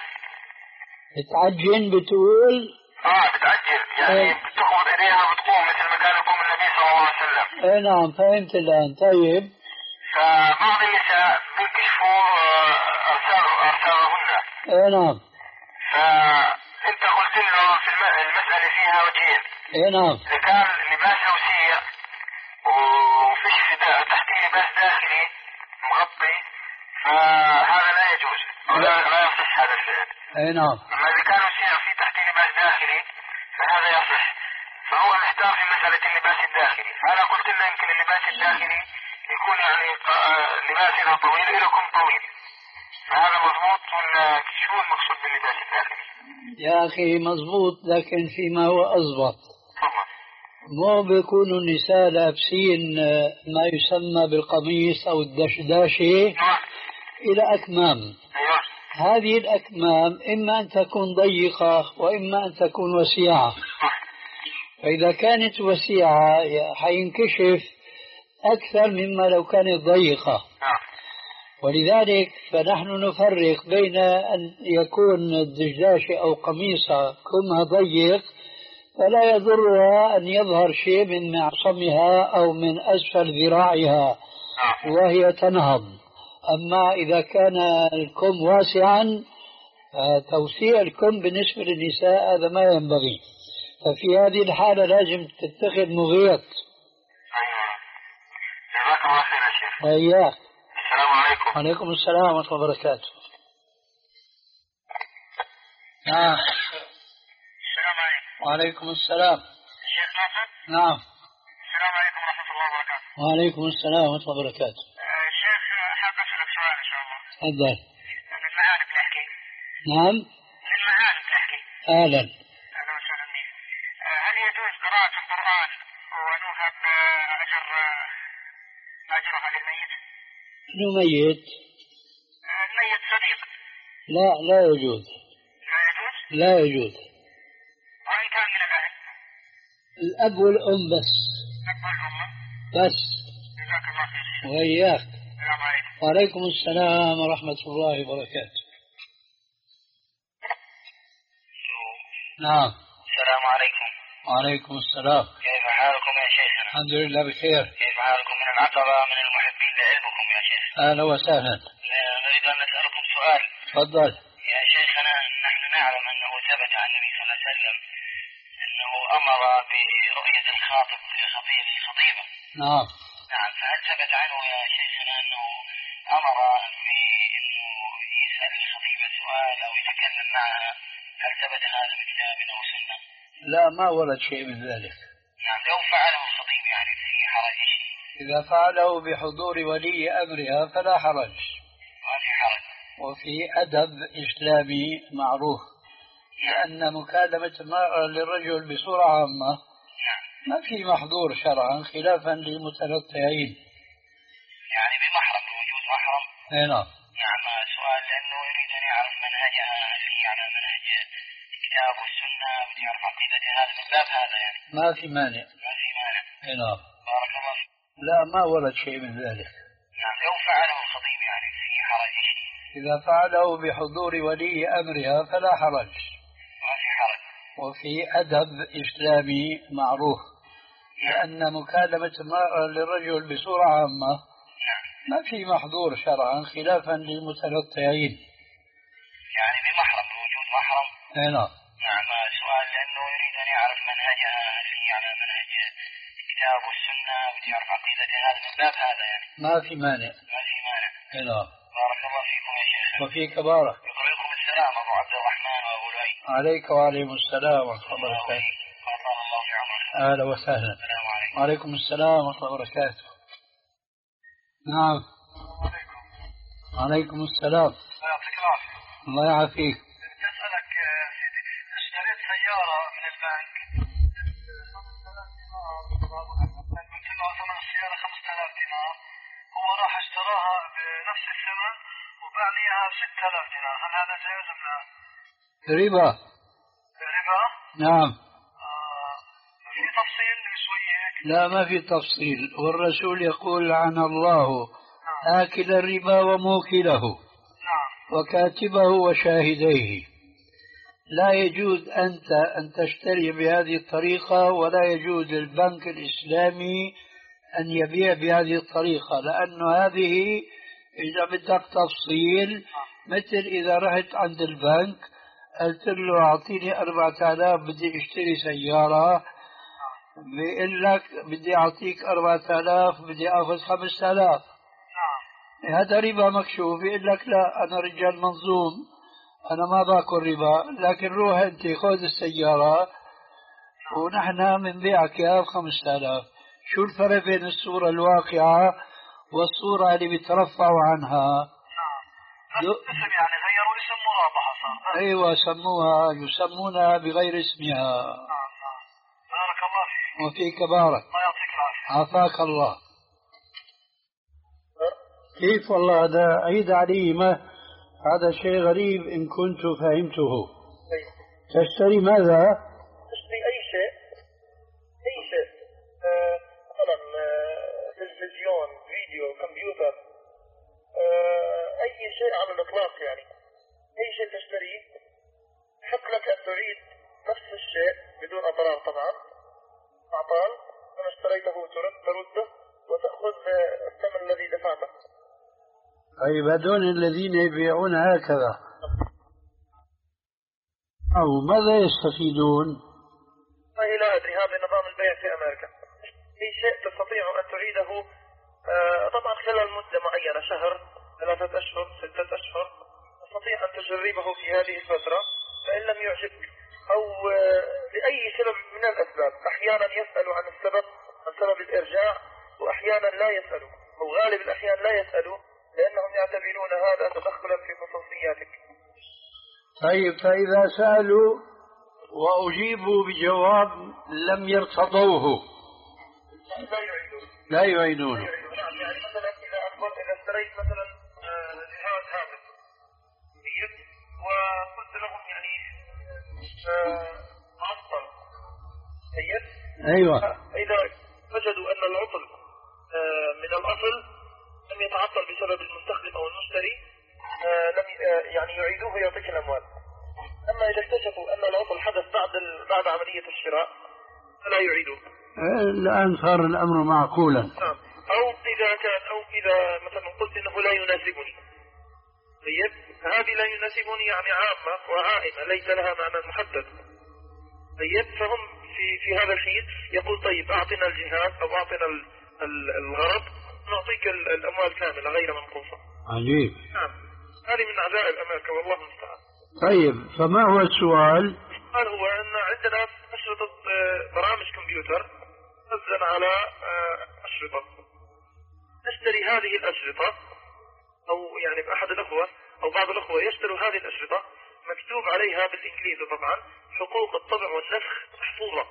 S1: بتعجن بتقول؟
S4: آه بتعجل يعني اه. بتقبض إيديها وبتقوم مثل ما كان يقوم النبي النبي صلى الله عليه وسلم.
S1: اي نعم فهمت الآن. طيب.
S4: فبعض النساء بيكشفوا أرسالهن.
S1: اي نعم.
S4: فأنت قلت له في المسألة فيها وجهين.
S1: اي نعم.
S4: إذا كان لباسه وسيع وفيش في تحتيه لباس داخلي مغطي فهذا لا يجوز ولا لا يصح هذا الفعل.
S1: اي نعم.
S4: أما إذا كان وسيع في تحتيه لباس داخلي فهذا يصح. فهو محتار في مسألة اللباس الداخلي. فأنا قلت له يمكن اللباس الداخلي يكون يعني لباسنا طويل إلكم طويل. فهذا مضبوط ولا شو المقصود باللباس الداخلي؟
S1: يا أخي مضبوط لكن فيما هو أضبط. مو بيكونوا النساء لابسين ما يسمى بالقميص أو الدشداشة إلى أكمام. هذه الأكمام إما أن تكون ضيقة وإما أن تكون وسيعة. فإذا كانت وسيعة حينكشف أكثر مما لو كانت ضيقة. ولذلك فنحن نفرق بين أن يكون الدشداشة أو قميصها كمها ضيق فلا يضرها أن يظهر شيء من معصمها أو من أسفل ذراعها وهي تنهض. أما إذا كان الكم واسعا توسيع الكم بالنسبة للنساء هذا ما ينبغي. ففي هذه الحالة لازم تتخذ مغيط.
S4: جزاك الله خير يا شيخ.
S1: وإياك.
S4: السلام عليكم.
S1: وعليكم السلام ورحمة الله وبركاته. نعم.
S4: السلام عليكم.
S1: وعليكم السلام.
S4: شيخ ناصر.
S1: نعم.
S4: السلام عليكم ورحمة الله وبركاته.
S1: وعليكم السلام ورحمة الله وبركاته.
S4: آه شيخ حاب أسألك سؤال إن شاء الله.
S1: تفضل.
S4: من المعارف نحكي.
S1: نعم.
S4: من المعارف نحكي.
S1: أهلا.
S4: أهلا وسهلا بك. آه هل يجوز قراءة القرآن ونوهب أجر أجرها للميت؟
S1: شنو ميت؟
S4: آه الميت صديق.
S1: لا لا يجوز.
S4: لا يجوز؟
S1: لا يجوز.
S4: وإن كان من الأهل؟
S1: الأب والأم بس.
S4: الأب والأم.
S1: بس.
S4: جزاك الله خير.
S1: وإياك.
S4: السلام عليكم.
S1: وعليكم السلام ورحمة الله وبركاته. نعم.
S4: السلام عليكم.
S1: وعليكم السلام.
S4: كيف حالكم يا شيخنا؟
S1: الحمد لله بخير.
S4: كيف حالكم من العقبة من المحبين لعلمكم يا شيخ؟
S1: أهلا وسهلا.
S4: نريد أن نسألكم سؤال.
S1: تفضل.
S4: يا شيخنا نحن نعلم أنه ثبت عن النبي صلى الله عليه وسلم أنه أمر برؤية الخاطب لخطيبة.
S1: نعم.
S4: نعم فهل ثبت عنه يا شيخنا أنه أمر بأنه يسأل الخطيبة سؤال أو يتكلم معها؟ هل ثبت هذا بكتاب أو سنة؟
S1: لا ما ورد شيء من ذلك.
S4: نعم لو فعله الخطيب يعني في حرج شيء؟
S1: إذا فعله بحضور ولي أمرها فلا حرج.
S4: ما في حرج.
S1: وفي أدب إسلامي معروف لأن مكالمة المرأة للرجل بصورة عامة ما في محظور شرعا خلافا للمتلطعين.
S4: يعني بمحرم بوجود محرم؟
S1: اي نعم.
S4: نعم سؤال لأنه يريد أن يعرف منهجها هل هي على منهج الكتاب والسنة ويعرف عقيدتها هذا من باب هذا يعني.
S1: ما في مانع.
S4: ما في مانع.
S1: اي نعم.
S4: بارك الله فيك.
S1: لا ما ورد شيء من ذلك.
S4: نعم لو فعله الخطيب يعني في حرج شيء؟
S1: إذا فعله بحضور ولي أمرها فلا حرج.
S4: ما في حرج.
S1: وفي أدب إسلامي معروف لأن مكالمة المرأة للرجل بصورة عامة ما في محظور شرعا خلافا للمتلطعين.
S4: يعني بمحرم بوجود محرم؟
S1: اي نعم.
S4: نعم سؤال لأنه يريد أن يعرف منهجها هل هي على منهج الكتاب والسنة ويعرف عقيدتها هذا من باب هذا يعني.
S1: ما في مانع.
S4: ما في مانع.
S1: اي نعم.
S4: بارك الله فيكم يا شيخ.
S1: وفيك بارك.
S4: يقرئكم السلام أبو عبد الرحمن وأبو لؤي.
S1: عليك وعليكم السلام ورحمة الله وبركاته.
S4: أطال الله في عمرك.
S1: أهلا وسهلا.
S4: السلام عليكم.
S1: وعليكم السلام ورحمة الله وبركاته. نعم. وعليكم السلام.
S4: يعطيك العافية.
S1: الله يعافيك.
S4: بدي أسألك سيدي اشتريت سيارة من البنك قلت له ثمن السيارة خمسة آلاف دينار هو راح اشتراها بنفس الثمن وباعني إياها ستة آلاف دينار هل هذا جائز أم لا؟
S1: ربا.
S4: ربا؟
S1: نعم.
S4: آه في تفصيل شوية هيك؟
S1: لا ما في تفصيل والرسول يقول لعن الله آكل الربا وموكله
S4: نعم.
S1: وكاتبه وشاهديه. لا يجوز أنت أن تشتري بهذه الطريقة، ولا يجوز للبنك الإسلامي أن يبيع بهذه الطريقة، لأن هذه إذا بدك تفصيل مثل إذا رحت عند البنك قلت له أعطيني أربعة آلاف بدي أشتري سيارة، بيقول لك بدي أعطيك أربعة آلاف بدي أخذ خمسة آلاف، هذا ربا مكشوف. بيقول لك لا أنا رجال منظوم أنا ما باكل ربا، لكن روح أنت خذ السيارة ونحن بنبيعك إياها بخمسة آلاف. شو الفرق بين الصورة الواقعة والصورة اللي بيترفعوا عنها؟
S4: اسم يعني غيروا اسم مرابحة صار.
S1: أيوة سموها يسمونها بغير اسمها.
S4: بارك الله فيك.
S1: وفيك بارك.
S4: الله يعطيك العافية.
S1: عافاك الله. كيف والله هذا عيد عليمة، هذا شيء غريب إن كنت فهمته. تشتري ماذا؟
S4: تشتري أي شيء أي شيء آه، مثلا آه، تلفزيون، فيديو، كمبيوتر، آه، أي شيء على الإطلاق، يعني أي شيء تشتريه حق لك أن تعيد نفس الشيء بدون أضرار طبعا. أعطال أنا اشتريته ترده وتأخذ الثمن الذي دفعته.
S1: طيب هذول الذين يبيعون هكذا أو ماذا يستفيدون؟
S4: والله لا أدري، هذا نظام البيع في أمريكا. أي شيء تستطيع أن تعيده آه طبعا خلال مدة معينة، شهر، ثلاثة أشهر، ستة أشهر، تستطيع أن تجربه في هذه الفترة. فإن لم يعجبك أو آه لأي سبب من الأسباب، أحيانا يسألوا عن السبب، عن سبب الإرجاع، وأحيانا لا يسألوا، أو غالب الأحيان لا يسألوا، لأنهم يعتبرون هذا تدخلا في خصوصياتك.
S1: طيب فإذا سألوا وأجيبوا بجواب لم يرتضوه
S4: لا يعيدون
S1: لا يعيدون.
S4: نعم، يعني مثلا إذا أخبر إذا اشتريت مثلا جهاز هاتف وقلت لهم يعني عطل سيد،
S1: أيوة،
S4: إذا وجدوا أن العطل من الأصل لم يتعطل بسبب المستخدم أو المشتري، لم يعني يعيدوه يعطيك الأموال. أما إذا اكتشفوا أن العطل حدث بعد بعد عملية الشراء فلا يعيدوه.
S1: الآن صار الأمر معقولا.
S4: نعم. أو إذا كان أو إذا مثلا قلت إنه لا يناسبني، طيب هذه لا يناسبني يعني عامة وعائمة ليس لها معنى محدد، طيب فهم في في هذا الحين يقول طيب أعطنا الجهاز أو أعطنا الغرض نعطيك الأموال كاملة غير منقوصة.
S1: عجيب.
S4: نعم، هذه من عجائب أمريكا والله المستعان.
S1: طيب فما هو السؤال؟
S4: السؤال هو أن عندنا أشرطة برامج كمبيوتر تخزن على أشرطة، نشتري هذه الأشرطة، أو يعني أحد الأخوة أو بعض الأخوة يشتروا هذه الأشرطة مكتوب عليها بالإنجليزي طبعا حقوق الطبع والنسخ محفوظة.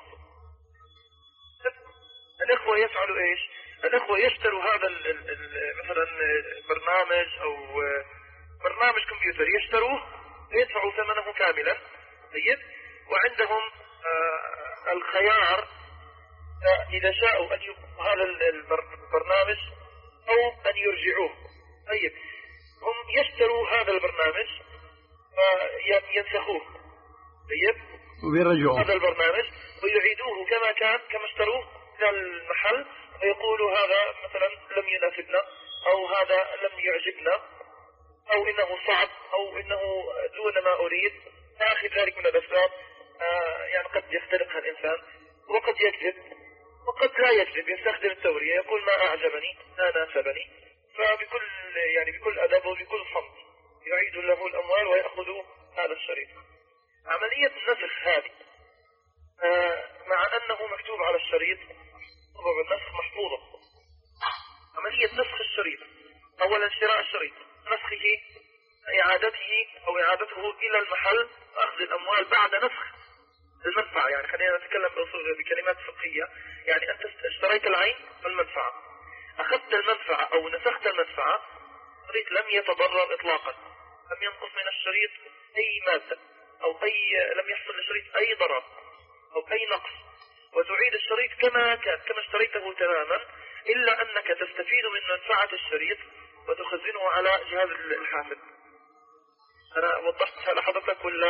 S4: الأخوة يفعلوا إيش؟ الأخوة يشتروا هذا ال ال ال مثلا برنامج أو برنامج كمبيوتر، يشتروه يدفعوا ثمنه كاملا، طيب، وعندهم آه الخيار إذا شاءوا أن يبقوا هذا البرنامج أو أن يرجعوه. طيب هم يشتروا هذا البرنامج فينسخوه، طيب،
S1: ويرجعوه
S4: هذا البرنامج ويعيدوه كما كان كما اشتروه من المحل، ويقولوا هذا مثلا لم يناسبنا أو هذا لم يعجبنا أو إنه صعب أو إنه دون ما أريد، آخر ذلك من الأسباب. آه يعني قد يختلقها الإنسان وقد يكذب وقد لا يكذب، يستخدم التورية، يقول ما أعجبني ما ناسبني، فبكل يعني بكل أدب وبكل صمت يعيد له الأموال ويأخذ هذا الشريط. عملية النسخ هذه آه مع أنه مكتوب على الشريط طبع النسخ محفوظة، عملية نسخ الشريط، أولا شراء الشريط، نسخه، إعادته أو إعادته إلى المحل، أخذ الأموال بعد نسخ المنفعة. يعني خلينا نتكلم بكلمات فقهية، يعني أنت اشتريت العين والمنفعة، أخذت المنفعة أو نسخت المنفعة، الشريط لم يتضرر إطلاقا، لم ينقص من الشريط أي مادة أو أي لم يحصل للشريط أي ضرر أو أي نقص، وتعيد الشريط كما كان كما اشتريته تماما، إلا أنك تستفيد من منفعة الشريط وتخزنه على جهاز الحافظ. أنا وضحت على حضرتك ولا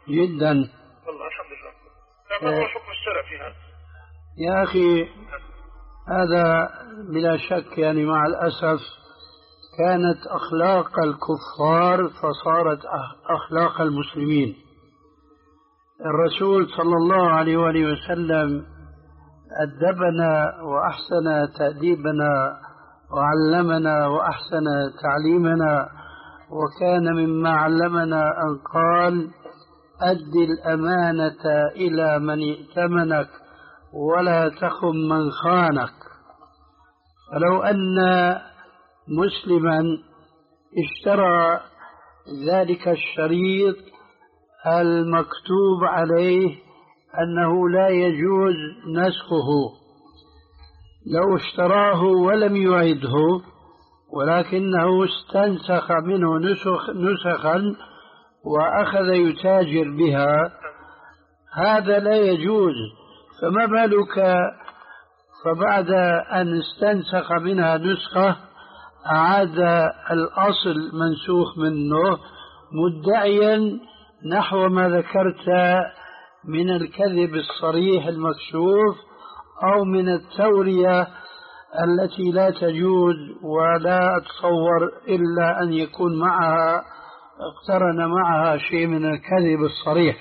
S1: جدا.
S4: والله الحمد لله. ما هو حكم الشرع في هذا؟
S1: يا أخي هذا بلا شك يعني مع الأسف كانت أخلاق الكفار فصارت أخلاق المسلمين. الرسول صلى الله عليه وآله وسلم أدبنا وأحسن تأديبنا وعلمنا وأحسن تعليمنا، وكان مما علمنا أن قال: أد الأمانة إلى من ائتمنك ولا تخن من خانك. فلو أن مسلما اشترى ذلك الشريط المكتوب عليه أنه لا يجوز نسخه، لو اشتراه ولم يعده ولكنه استنسخ منه نسخ نسخا وأخذ يتاجر بها، هذا لا يجوز. فما بالك فبعد أن استنسخ منها نسخة أعاد الأصل منسوخ منه مدعيا نحو ما ذكرت من الكذب الصريح المكشوف أو من التورية التي لا تجوز، ولا أتصور إلا أن يكون معها اقترن معها شيء من الكذب الصريح.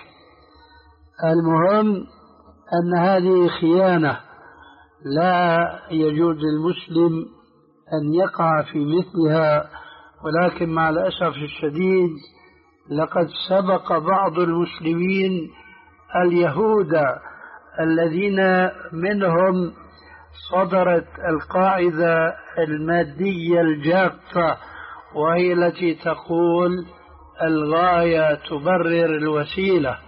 S1: المهم أن هذه خيانة لا يجوز للمسلم أن يقع في مثلها، ولكن مع الأسف الشديد لقد سبق بعض المسلمين اليهود الذين منهم صدرت القاعدة المادية الجافة، وهي التي تقول الغاية تبرر الوسيلة.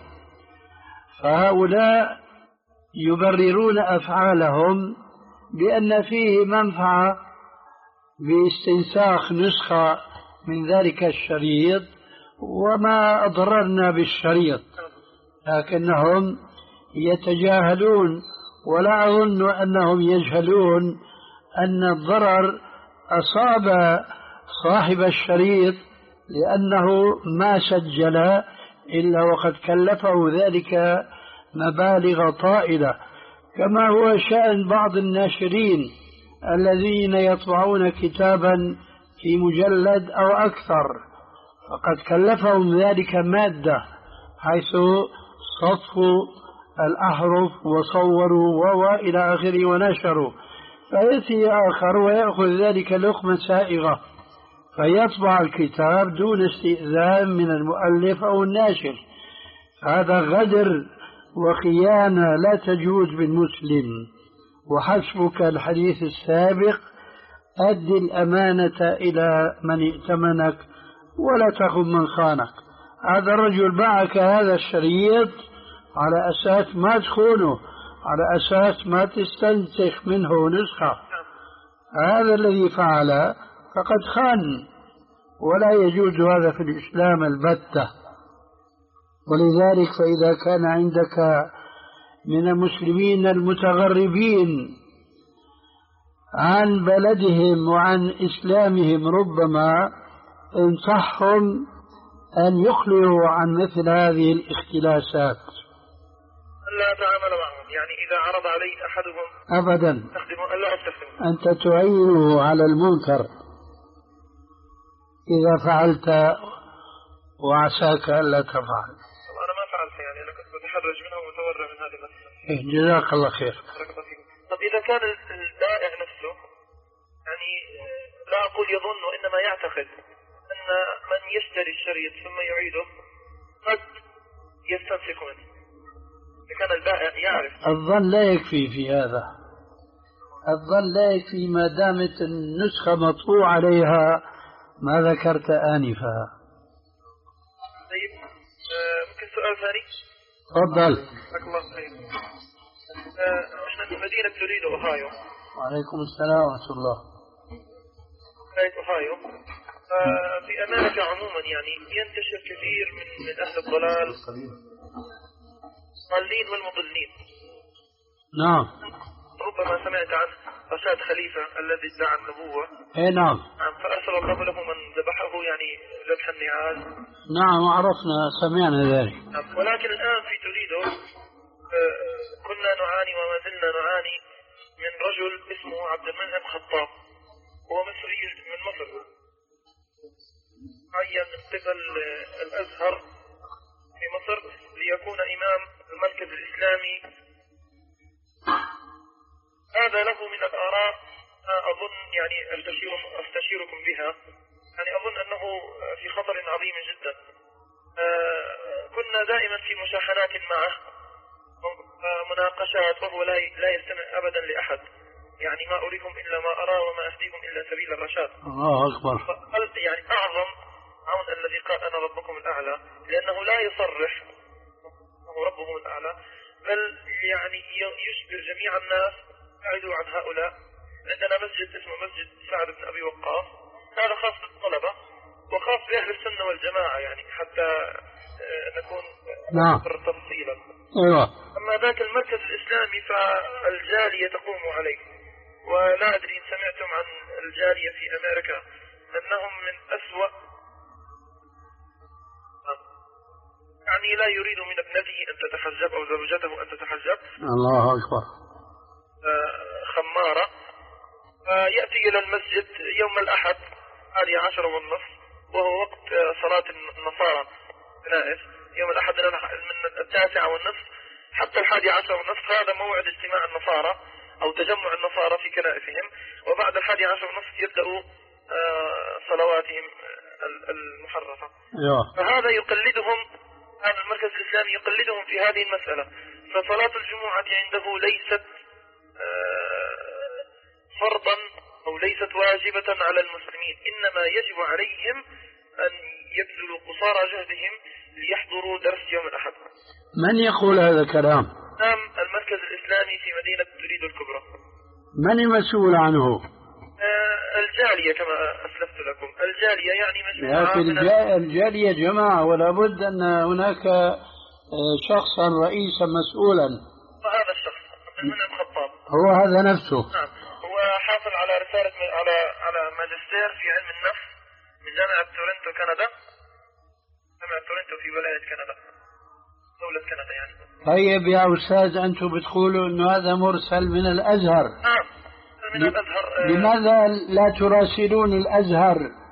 S1: فهؤلاء يبررون أفعالهم بأن فيه منفعة باستنساخ نسخة من ذلك الشريط، وما أضررنا بالشريط، لكنهم يتجاهلون، ولا أظن أنهم يجهلون أن الضرر أصاب صاحب الشريط لأنه ما سجل إلا وقد كلفه ذلك مبالغ طائلة، كما هو شأن بعض الناشرين الذين يطبعون كتابا في مجلد أو أكثر، فقد كلفهم ذلك مادة حيث صفوا الأحرف وصوروا وإلى آخره ونشروا، فيأتي آخر ويأخذ ذلك لقمة سائغة فيطبع الكتاب دون استئذان من المؤلف أو الناشر. هذا غدر وخيانة لا تجوز بالمسلم. وحسبك الحديث السابق: أد الأمانة إلى من ائتمنك ولا تخن من خانك. هذا الرجل باعك هذا الشريط على أساس ما تخونه، على أساس ما تستنسخ منه نسخة. هذا الذي فعل فقد خان، ولا يجوز هذا في الإسلام البتة. ولذلك فإذا كان عندك من المسلمين المتغربين عن بلدهم وعن إسلامهم ربما انصحهم أن يخلوا عن مثل هذه الاختلاسات.
S4: لا أتعامل معهم، يعني إذا عرض علي أحدهم
S1: أبدا
S4: لا أستخدمه.
S1: أنت تعينه على المنكر إذا فعلت وعساك ألا تفعل.
S4: أنا ما فعلت، يعني أنا كنت بتحرج منه ومتورع من هذه المسألة.
S1: إيه جزاك الله خير.
S4: طب إذا كان البائع نفسه يعني لا أقول يظن وإنما يعتقد أن من يشتري الشريط ثم يعيده قد يستنسخ منه، إذا كان البائع يعرف.
S1: الظن لا يكفي في هذا، الظن لا يكفي ما دامت النسخة مطبوع عليها ما ذكرت آنفا.
S4: طيب ممكن سؤال ثاني؟
S1: تفضل.
S4: جزاك الله خير. احنا في مدينة توريدو أوهايو.
S1: وعليكم السلام ورحمة الله.
S4: ولاية أوهايو. في أمريكا عموما يعني ينتشر كثير من من أهل الضلال، الضالين والمضلين.
S1: نعم.
S4: ربما سمعت عنه. رشاد خليفة الذي ادعى النبوة.
S1: اي نعم.
S4: فأرسل الله له من ذبحه يعني ذبح النعال.
S1: نعم عرفنا سمعنا ذلك.
S4: ولكن الآن في توليدو كنا نعاني وما زلنا نعاني من رجل اسمه عبد المنعم خطاب، هو مصري من مصر، عين من قبل الأزهر في مصر ليكون إمام المركز الإسلامي. هذا له من الآراء أظن يعني أستشير أستشيركم بها، يعني أظن أنه في خطر عظيم جدا. كنا دائما في مشاحنات معه، مناقشات، وهو لا لا يستمع أبدا لأحد، يعني ما أريكم إلا ما أرى وما أهديكم إلا سبيل الرشاد.
S1: الله أكبر.
S4: يعني أعظم عون الذي قال أنا ربكم الأعلى، لأنه لا يصرح أنه ربهم الأعلى، بل يعني يجبر جميع الناس ابعدوا عن هؤلاء. عندنا مسجد اسمه مسجد سعد بن أبي وقاص، هذا خاص بالطلبة وخاص بأهل السنة والجماعة، يعني حتى نكون
S1: نعم
S4: تفصيلا.
S1: أيوة.
S4: أما ذاك المركز الإسلامي فالجالية تقوم عليه، ولا أدري إن سمعتم عن الجالية في أمريكا أنهم من أسوأ، يعني لا يريد من ابنته أن تتحجب أو زوجته أن تتحجب.
S1: الله أكبر.
S4: خمارة. فيأتي إلى المسجد يوم الأحد الحادي عشر والنصف، وهو وقت صلاة النصارى كنائس، يوم الأحد من التاسعة والنصف حتى الحادي عشر والنصف، هذا موعد اجتماع النصارى أو تجمع النصارى في كنائسهم، وبعد الحادي عشر والنصف يبدأوا صلواتهم المحرفة. فهذا يقلدهم، هذا المركز الإسلامي يقلدهم في هذه المسألة. فصلاة الجمعة عنده ليست فرضا أو ليست واجبة على المسلمين، إنما يجب عليهم أن يبذلوا قصارى جهدهم ليحضروا درس يوم الأحد.
S1: من يقول هذا الكلام؟
S4: نعم المركز الإسلامي في مدينة توليدو الكبرى.
S1: من المسؤول عنه؟
S4: آه الجالية كما أسلفت لكم، الجالية يعني مجموعة
S1: من الجالية جماعة، ولا بد أن هناك شخصا رئيسا مسؤولا.
S4: وهذا الشخص من الخطاب
S1: هو هذا نفسه.
S4: نعم، هو حاصل على رسالة على على ماجستير في علم النفس من جامعة تورنتو كندا، جامعة تورنتو في ولاية كندا، دولة كندا يعني.
S1: طيب يا أستاذ، أنتم بتقولوا إنه هذا مرسل من الأزهر.
S4: نعم من الأزهر.
S1: لماذا لا تراسلون الأزهر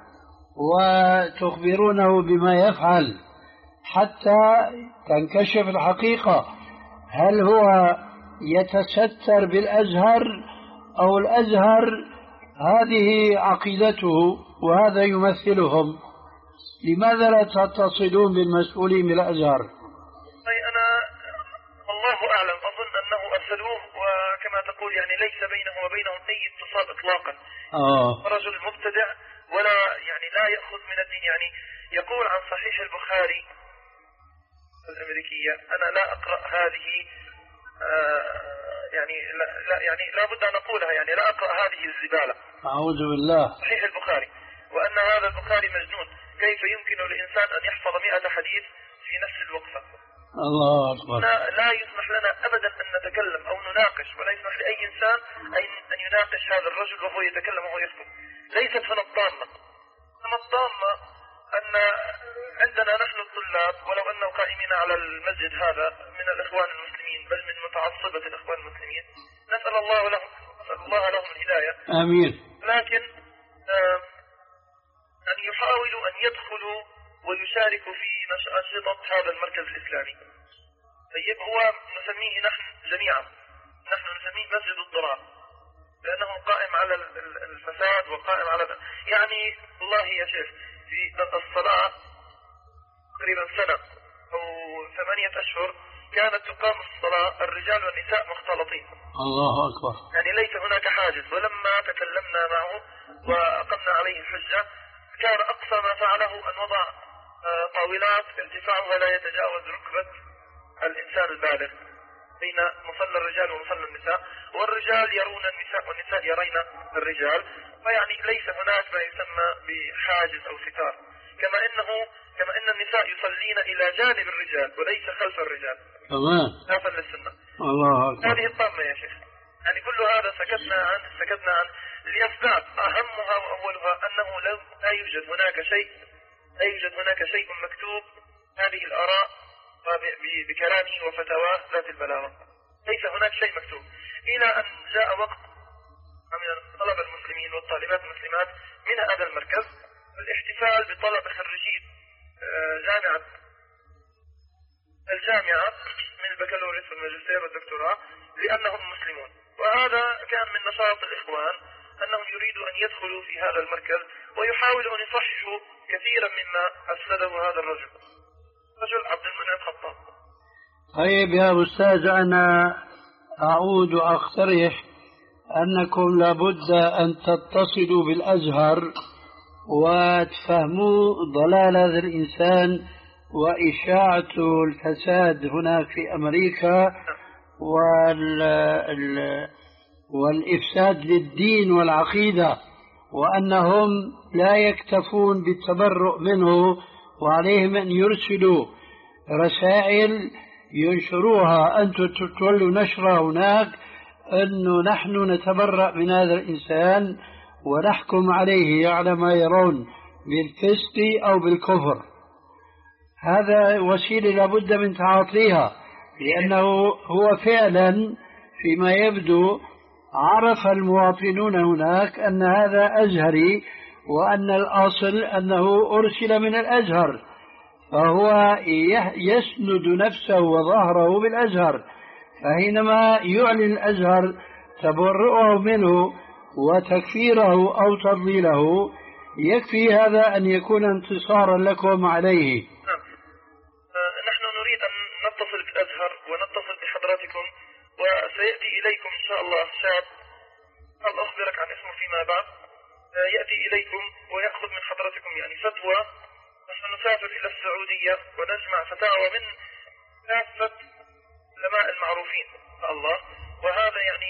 S1: وتخبرونه بما يفعل حتى تنكشف الحقيقة؟ هل هو يتستر بالأزهر أو الأزهر هذه عقيدته وهذا يمثلهم؟ لماذا لا تتصلون بالمسؤولين بالأزهر؟
S4: طيب أنا الله أعلم، أظن أنه أرسلوه، وكما تقول يعني ليس بينه وبينهم أي اتصال إطلاقا.
S1: آه.
S4: رجل مبتدع ولا يعني لا يأخذ من الدين، يعني يقول عن صحيح البخاري الأمريكية أنا لا أقرأ هذه آه يعني لا, لا يعني لا بد أن أقولها، يعني لا أقرأ هذه الزبالة.
S1: أعوذ بالله.
S4: صحيح البخاري، وأن هذا البخاري مجنون، كيف يمكن للإنسان أن يحفظ مئة حديث في نفس الوقفة؟
S1: الله أكبر.
S4: لا, لا يسمح لنا أبدا أن نتكلم أو نناقش، ولا يسمح لأي إنسان أن يناقش هذا الرجل وهو يتكلم وهو يخطب. ليست هنا الطامة، أما الطامة أن عندنا نحن الطلاب، ولو أنه قائمين على المسجد هذا من الإخوان المسلمين، بل من متعصبة الإخوان المسلمين، نسأل الله لهم نسأل الله لهم الهداية.
S1: آمين.
S4: لكن أن يحاولوا أن يدخلوا ويشاركوا في أنشطة هذا المركز الإسلامي. طيب هو نسميه نحن جميعا نحن نسميه مسجد الضرار، لأنه قائم على الفساد وقائم على يعني والله يا شيخ في الصلاة تقريبا سنة أو ثمانية أشهر كانت تقام الصلاة الرجال والنساء مختلطين.
S1: الله أكبر.
S4: يعني ليس هناك حاجز، ولما تكلمنا معه وأقمنا عليه الحجة كان أقصى ما فعله أن وضع طاولات ارتفاعها لا يتجاوز ركبة الإنسان البالغ بين مصلى الرجال ومصلى النساء، والرجال يرون النساء والنساء يرين الرجال، فيعني ليس هناك ما يسمى بحاجز أو ستار، كما إنه كما إن النساء يصلين إلى جانب الرجال وليس خلف الرجال.
S1: تمام.
S4: خلافا للسنة.
S1: الله أكبر.
S4: هذه الطامة يا شيخ، يعني كل هذا سكتنا عن سكتنا عن لأسباب أهمها وأولها أنه لو لا يوجد هناك شيء لا يوجد هناك شيء مكتوب هذه الآراء بكلامه وفتواه ذات البلاغة، ليس هناك شيء مكتوب، إلى أن جاء وقت من الطلبة المسلمين والطالبات المسلمات من هذا المركز الاحتفال بطلب خريجي جامعة الجامعة من البكالوريوس والماجستير والدكتوراه لأنهم مسلمون. وهذا كان من نشاط الإخوان أنهم يريدوا أن يدخلوا في هذا المركز ويحاولوا أن يصححوا كثيرا مما أفسده هذا الرجل رجل عبد المنعم خطاب.
S1: طيب يا أستاذ، أنا أعود وأقترح أنكم لابد أن تتصلوا بالأزهر وتفهموا ضلال هذا الإنسان وإشاعة الفساد هناك في أمريكا وال... والإفساد للدين والعقيدة، وأنهم لا يكتفون بالتبرؤ منه وعليهم أن يرسلوا رسائل ينشروها، أنتم تولوا نشرها هناك أنه نحن نتبرأ من هذا الإنسان ونحكم عليه على ما يرون بالفسق أو بالكفر. هذا وسيلة لابد من تعاطيها، لأنه هو فعلا فيما يبدو عرف المواطنون هناك أن هذا أزهري وأن الأصل أنه أرسل من الأزهر، فهو يسند نفسه وظهره بالأزهر، فحينما يعلن الأزهر تبرؤه منه وتكفيره أو تضليله يكفي هذا أن يكون انتصارا لكم عليه.
S4: نحن نريد أن نتصل بالأزهر ونتصل بحضراتكم، وسيأتي إليكم إن شاء الله شاب، هل أخبرك عن اسمه فيما بعد، يأتي إليكم ويأخذ من حضراتكم يعني فتوى، وسنسافر إلى السعودية ونجمع فتاوى من كافة العلماء المعروفين إن شاء الله. وهذا يعني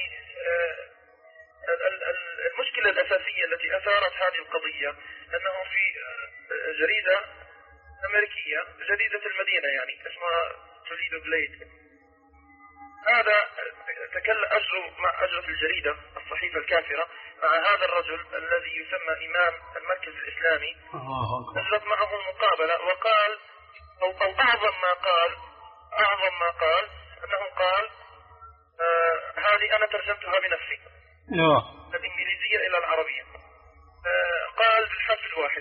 S4: المشكلة الأساسية التي أثارت هذه القضية أنه في جريدة أمريكية، جريدة المدينة يعني اسمها توليدو بليد، هذا تكلم أجروا مع أجرة الجريدة الصحيفة الكافرة مع هذا الرجل الذي يسمى إمام المركز الإسلامي، أجرت معه مقابلة وقال أو, أو أعظم ما قال أعظم ما قال أنه قال آه هذه أنا ترجمتها بنفسي من الإنجليزية إلى العربية. آه قال بالحرف الواحد: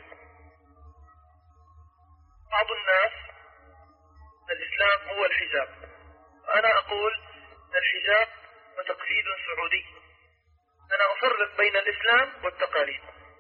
S4: بعض الناس الإسلام هو الحجاب، أنا أقول الحجاب وتقليد سعودي، أنا أفرق بين الإسلام والتقاليد.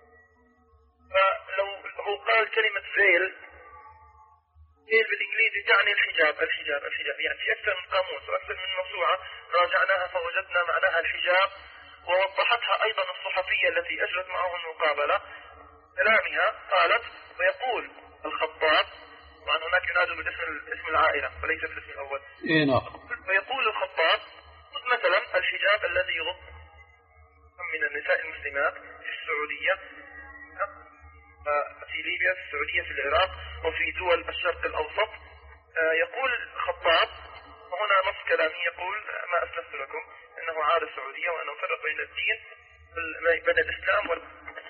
S4: فلو هو قال كلمة فيل فيل بالإنجليزي تعني الحجاب الحجاب الحجاب يعني في أكثر من قاموس وأكثر من موسوعة راجعناها فوجدنا معناها الحجاب، ووضحتها أيضا الصحفية التي أجرت معه المقابلة كلامها، قالت ويقول الخطاب، طبعا هناك ينادوا بالاسم اسم العائلة وليس بالاسم الأول، ويقول الخطاب مثلا الحجاب الذي يغطي من النساء المسلمات في السعودية، في ليبيا، في السعودية، في العراق، وفي دول الشرق الأوسط. يقول الخطاب، وهنا نص كلامي يقول ما أسلفت لكم أنه عاد السعودية وأنه فرق بين الدين بين الإسلام وال...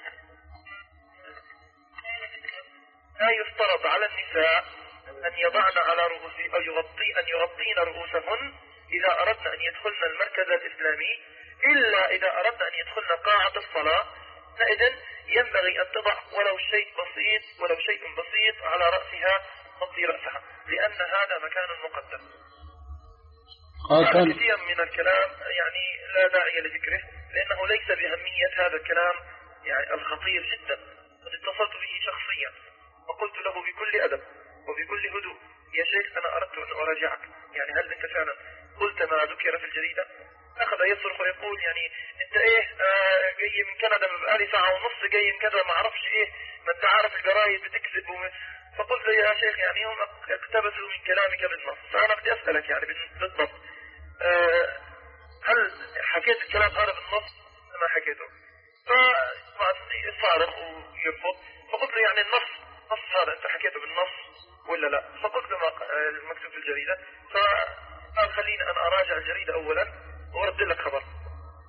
S4: لا يفترض على النساء أن يضعن على رؤوس أو يغطي أن يغطين رؤوسهن إذا أردنا أن يدخلن المركز الإسلامي، إلا إذا أردنا أن يدخلن قاعة الصلاة، فإذن ينبغي أن تضع ولو شيء بسيط ولو شيء بسيط على رأسها، تغطي رأسها، لأن هذا مكان مقدس. هذا كثير من الكلام يعني لا داعي لذكره لأنه ليس بأهمية هذا الكلام يعني الخطير جدا. اتصلت به شخصيا وقلت له بكل أدب وبكل هدوء: يا شيخ أنا أردت أن أراجعك، يعني هل أنت فعلا قلت ما ذكر في الجريدة؟ أخذ يصرخ ويقول يعني أنت إيه آه جاي من كندا من بقالي ساعة ونص، جاي من كذا ما أعرفش إيه، ما أنت عارف الجرايد بتكذب وم... فقلت له يا شيخ يعني هم اقتبسوا من كلامك بالنص، فأنا بدي أسألك يعني بالضبط آه هل حكيت الكلام هذا بالنص ما حكيته؟ فطبعا يصارخ ويرفض، فقلت له يعني النص نص هذا أنت حكيته بالنص ولا لا؟ فقلت له المكتوب في الجريدة، فقال خليني أن أراجع الجريدة أولا وأرد لك خبر.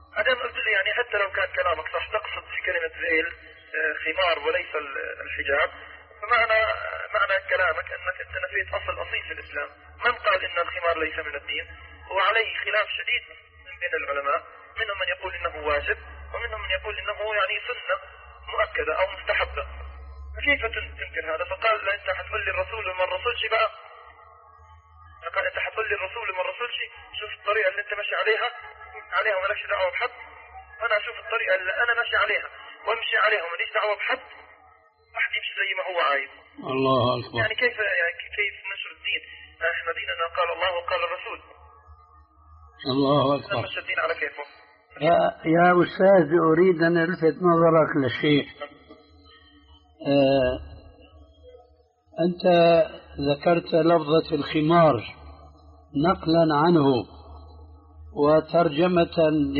S4: كلامك صح تقصد في كلمة ذيل خمار وليس الحجاب، فمعنى معنى كلامك أنك أنت نفيت أصل أصيل في الإسلام. من قال إن الخمار ليس من الدين؟ وعليه خلاف شديد من بين العلماء، منهم من يقول إنه واجب ومنهم من يقول إنه يعني سنة مؤكدة أو مستحبة. فكيف تنكر هذا؟ فقال لا أنت حتقول لي الرسول وما الرسول شيء بقى، فقال أنت حتقول لي الرسول وما الرسول شيء، شوف الطريقة اللي أنت ماشي عليها عليها ومالكش دعوة بحد، أنا أشوف الطريقة اللي أنا ماشي عليها وامشي عليها وماليش دعوة بحد، واحد يمشي زي ما هو عايز.
S1: الله أكبر.
S4: يعني كيف يعني كيف نشر الدين؟ احنا ديننا قال الله وقال الرسول.
S1: الله أكبر.
S4: نمشي الدين على كيفه.
S1: يا يا أستاذ أريد أن ألفت نظرك لشيء. آه أنت ذكرت لفظة الخمار نقلا عنه وترجمة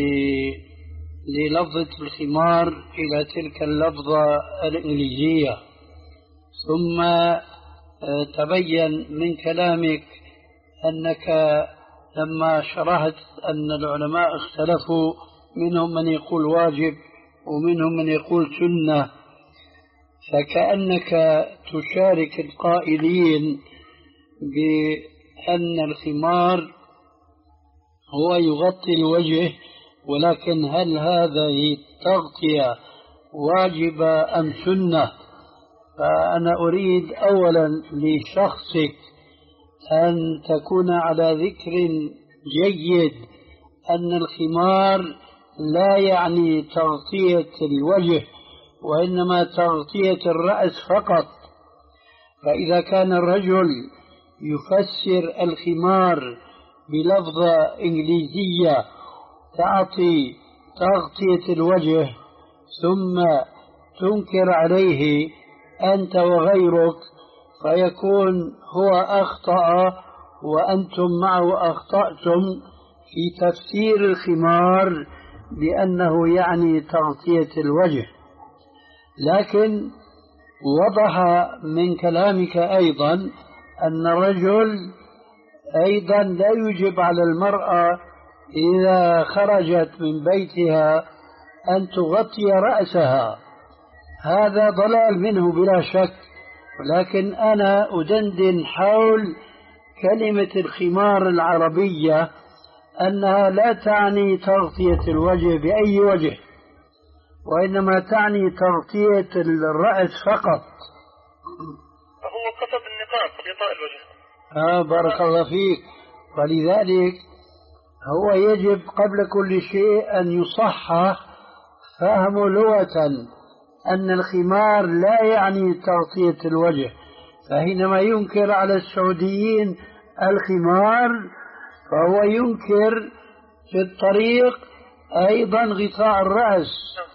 S1: للفظة الخمار إلى تلك اللفظة الإنجليزية، ثم تبين من كلامك أنك لما شرحت أن العلماء اختلفوا، منهم من يقول واجب ومنهم من يقول سنة، فكأنك تشارك القائلين بأن الخمار هو يغطي الوجه، ولكن هل هذه التغطية واجبة أم سنة؟ فأنا أريد أولا لشخصك أن تكون على ذكر جيد أن الخمار لا يعني تغطية الوجه وإنما تغطية الرأس فقط. فإذا كان الرجل يفسر الخمار بلفظة إنجليزية تعطي تغطية الوجه ثم تنكر عليه أنت وغيرك، فيكون هو أخطأ وأنتم معه أخطأتم في تفسير الخمار بأنه يعني تغطية الوجه. لكن وضح من كلامك أيضا أن الرجل أيضا لا يجب على المرأة إذا خرجت من بيتها أن تغطي رأسها، هذا ضلال منه بلا شك. ولكن أنا أدندن حول كلمة الخمار العربية أنها لا تعني تغطية الوجه بأي وجه، وإنما تعني تغطية الرأس فقط.
S4: هو قصد النقاب غطاء الوجه.
S1: آه بارك الله فيك. ولذلك هو يجب قبل كل شيء أن يصحح فهم لغة أن الخمار لا يعني تغطية الوجه، فحينما ينكر على السعوديين الخمار فهو ينكر في الطريق أيضا غطاء الرأس،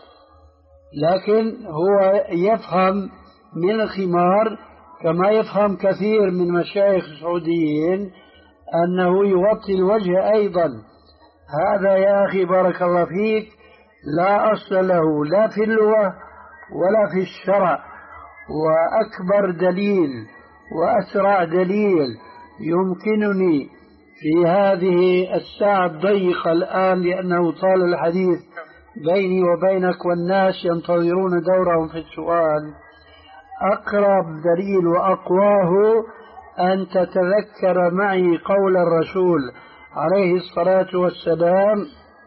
S1: لكن هو يفهم من الخمار كما يفهم كثير من مشايخ السعوديين أنه يغطي الوجه أيضا. هذا يا أخي بارك الله فيك لا أصل له لا في اللغة ولا في الشرع. وأكبر دليل وأسرع دليل يمكنني في هذه الساعة الضيقة الآن، لأنه طال الحديث بيني وبينك والناس ينتظرون دورهم في السؤال، أقرب دليل وأقواه أن تتذكر معي قول الرسول عليه الصلاة والسلام: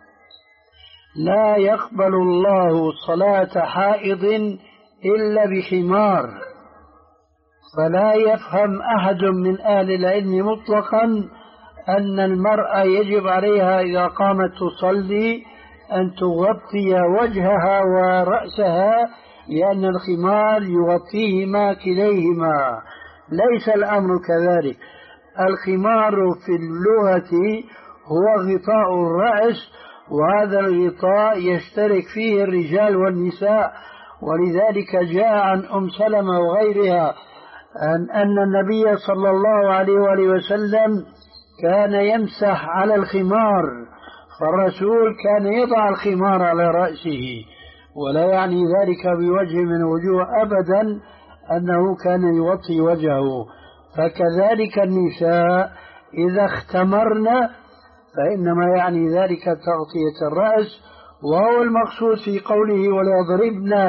S1: لا يقبل الله صلاة حائض إلا بخمار. فلا يفهم أحد من أهل العلم مطلقا أن المرأة يجب عليها إذا قامت تصلي أن تغطي وجهها ورأسها، لأن الخمار يغطيهما كليهما. ليس الأمر كذلك. الخمار في اللغة هو غطاء الرأس، وهذا الغطاء يشترك فيه الرجال والنساء. ولذلك جاء عن أم سلمة وغيرها أن, أن النبي صلى الله عليه وآله وسلم كان يمسح على الخمار، فالرسول كان يضع الخمار على رأسه، ولا يعني ذلك بوجه من وجوه أبدا أنه كان يغطي وجهه. فكذلك النساء إذا اختمرن فإنما يعني ذلك تغطية الرأس، وهو المقصود في قوله وليضربن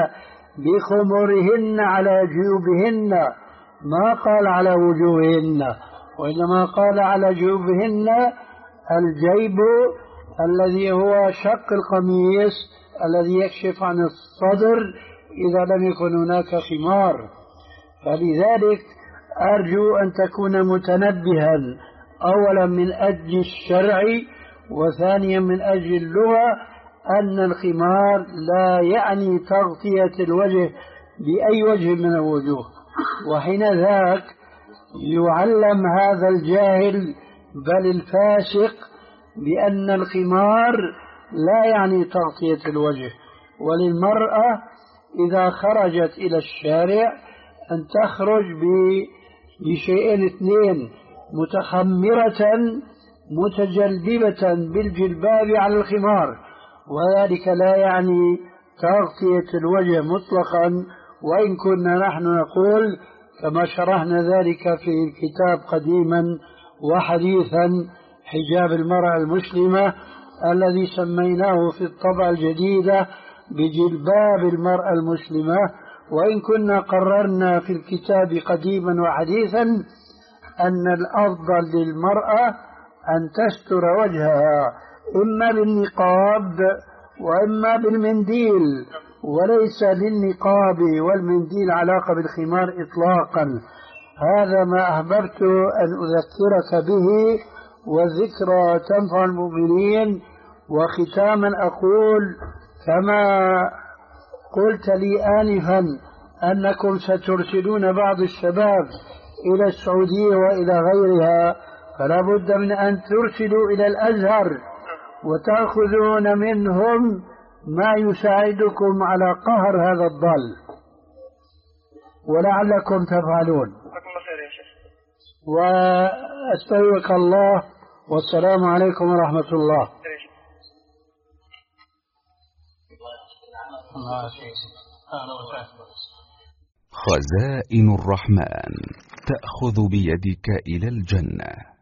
S1: بخمرهن على جيوبهن، ما قال على وجوههن، وإنما قال على جيوبهن الجيب الذي هو شق القميص الذي يكشف عن الصدر إذا لم يكن هناك خمار. فلذلك أرجو أن تكون متنبها أولا من أجل الشرع، وثانيا من أجل اللغة، أن الخمار لا يعني تغطية الوجه بأي وجه من الوجوه. وحين ذاك يعلم هذا الجاهل بل الفاسق بأن الخمار لا يعني تغطية الوجه. وللمرأة إذا خرجت إلى الشارع أن تخرج بشيئين اثنين: متخمرة متجلبة بالجلباب على الخمار، وذلك لا يعني تغطية الوجه مطلقا، وإن كنا نحن نقول كما شرحنا ذلك في الكتاب قديما وحديثا حجاب المرأة المسلمة الذي سميناه في الطبعة الجديدة بجلباب المرأة المسلمة. وإن كنا قررنا في الكتاب قديما وحديثا أن الأفضل للمرأة أن تستر وجهها إما بالنقاب وإما بالمنديل، وليس للنقاب والمنديل علاقة بالخمار إطلاقا. هذا ما أحببت أن أذكرك به، والذكرى تنفع المؤمنين. وختاما أقول كما قلت لي آنفا أنكم سترسلون بعض الشباب إلى السعودية وإلى غيرها، فلا بد من أن ترسلوا إلى الأزهر وتأخذون منهم ما يساعدكم على قهر هذا الضال، ولعلكم تفعلون. وأستودعك الله، والسلام عليكم ورحمة الله.
S5: خزائن الرحمن تأخذ بيدك إلى الجنة.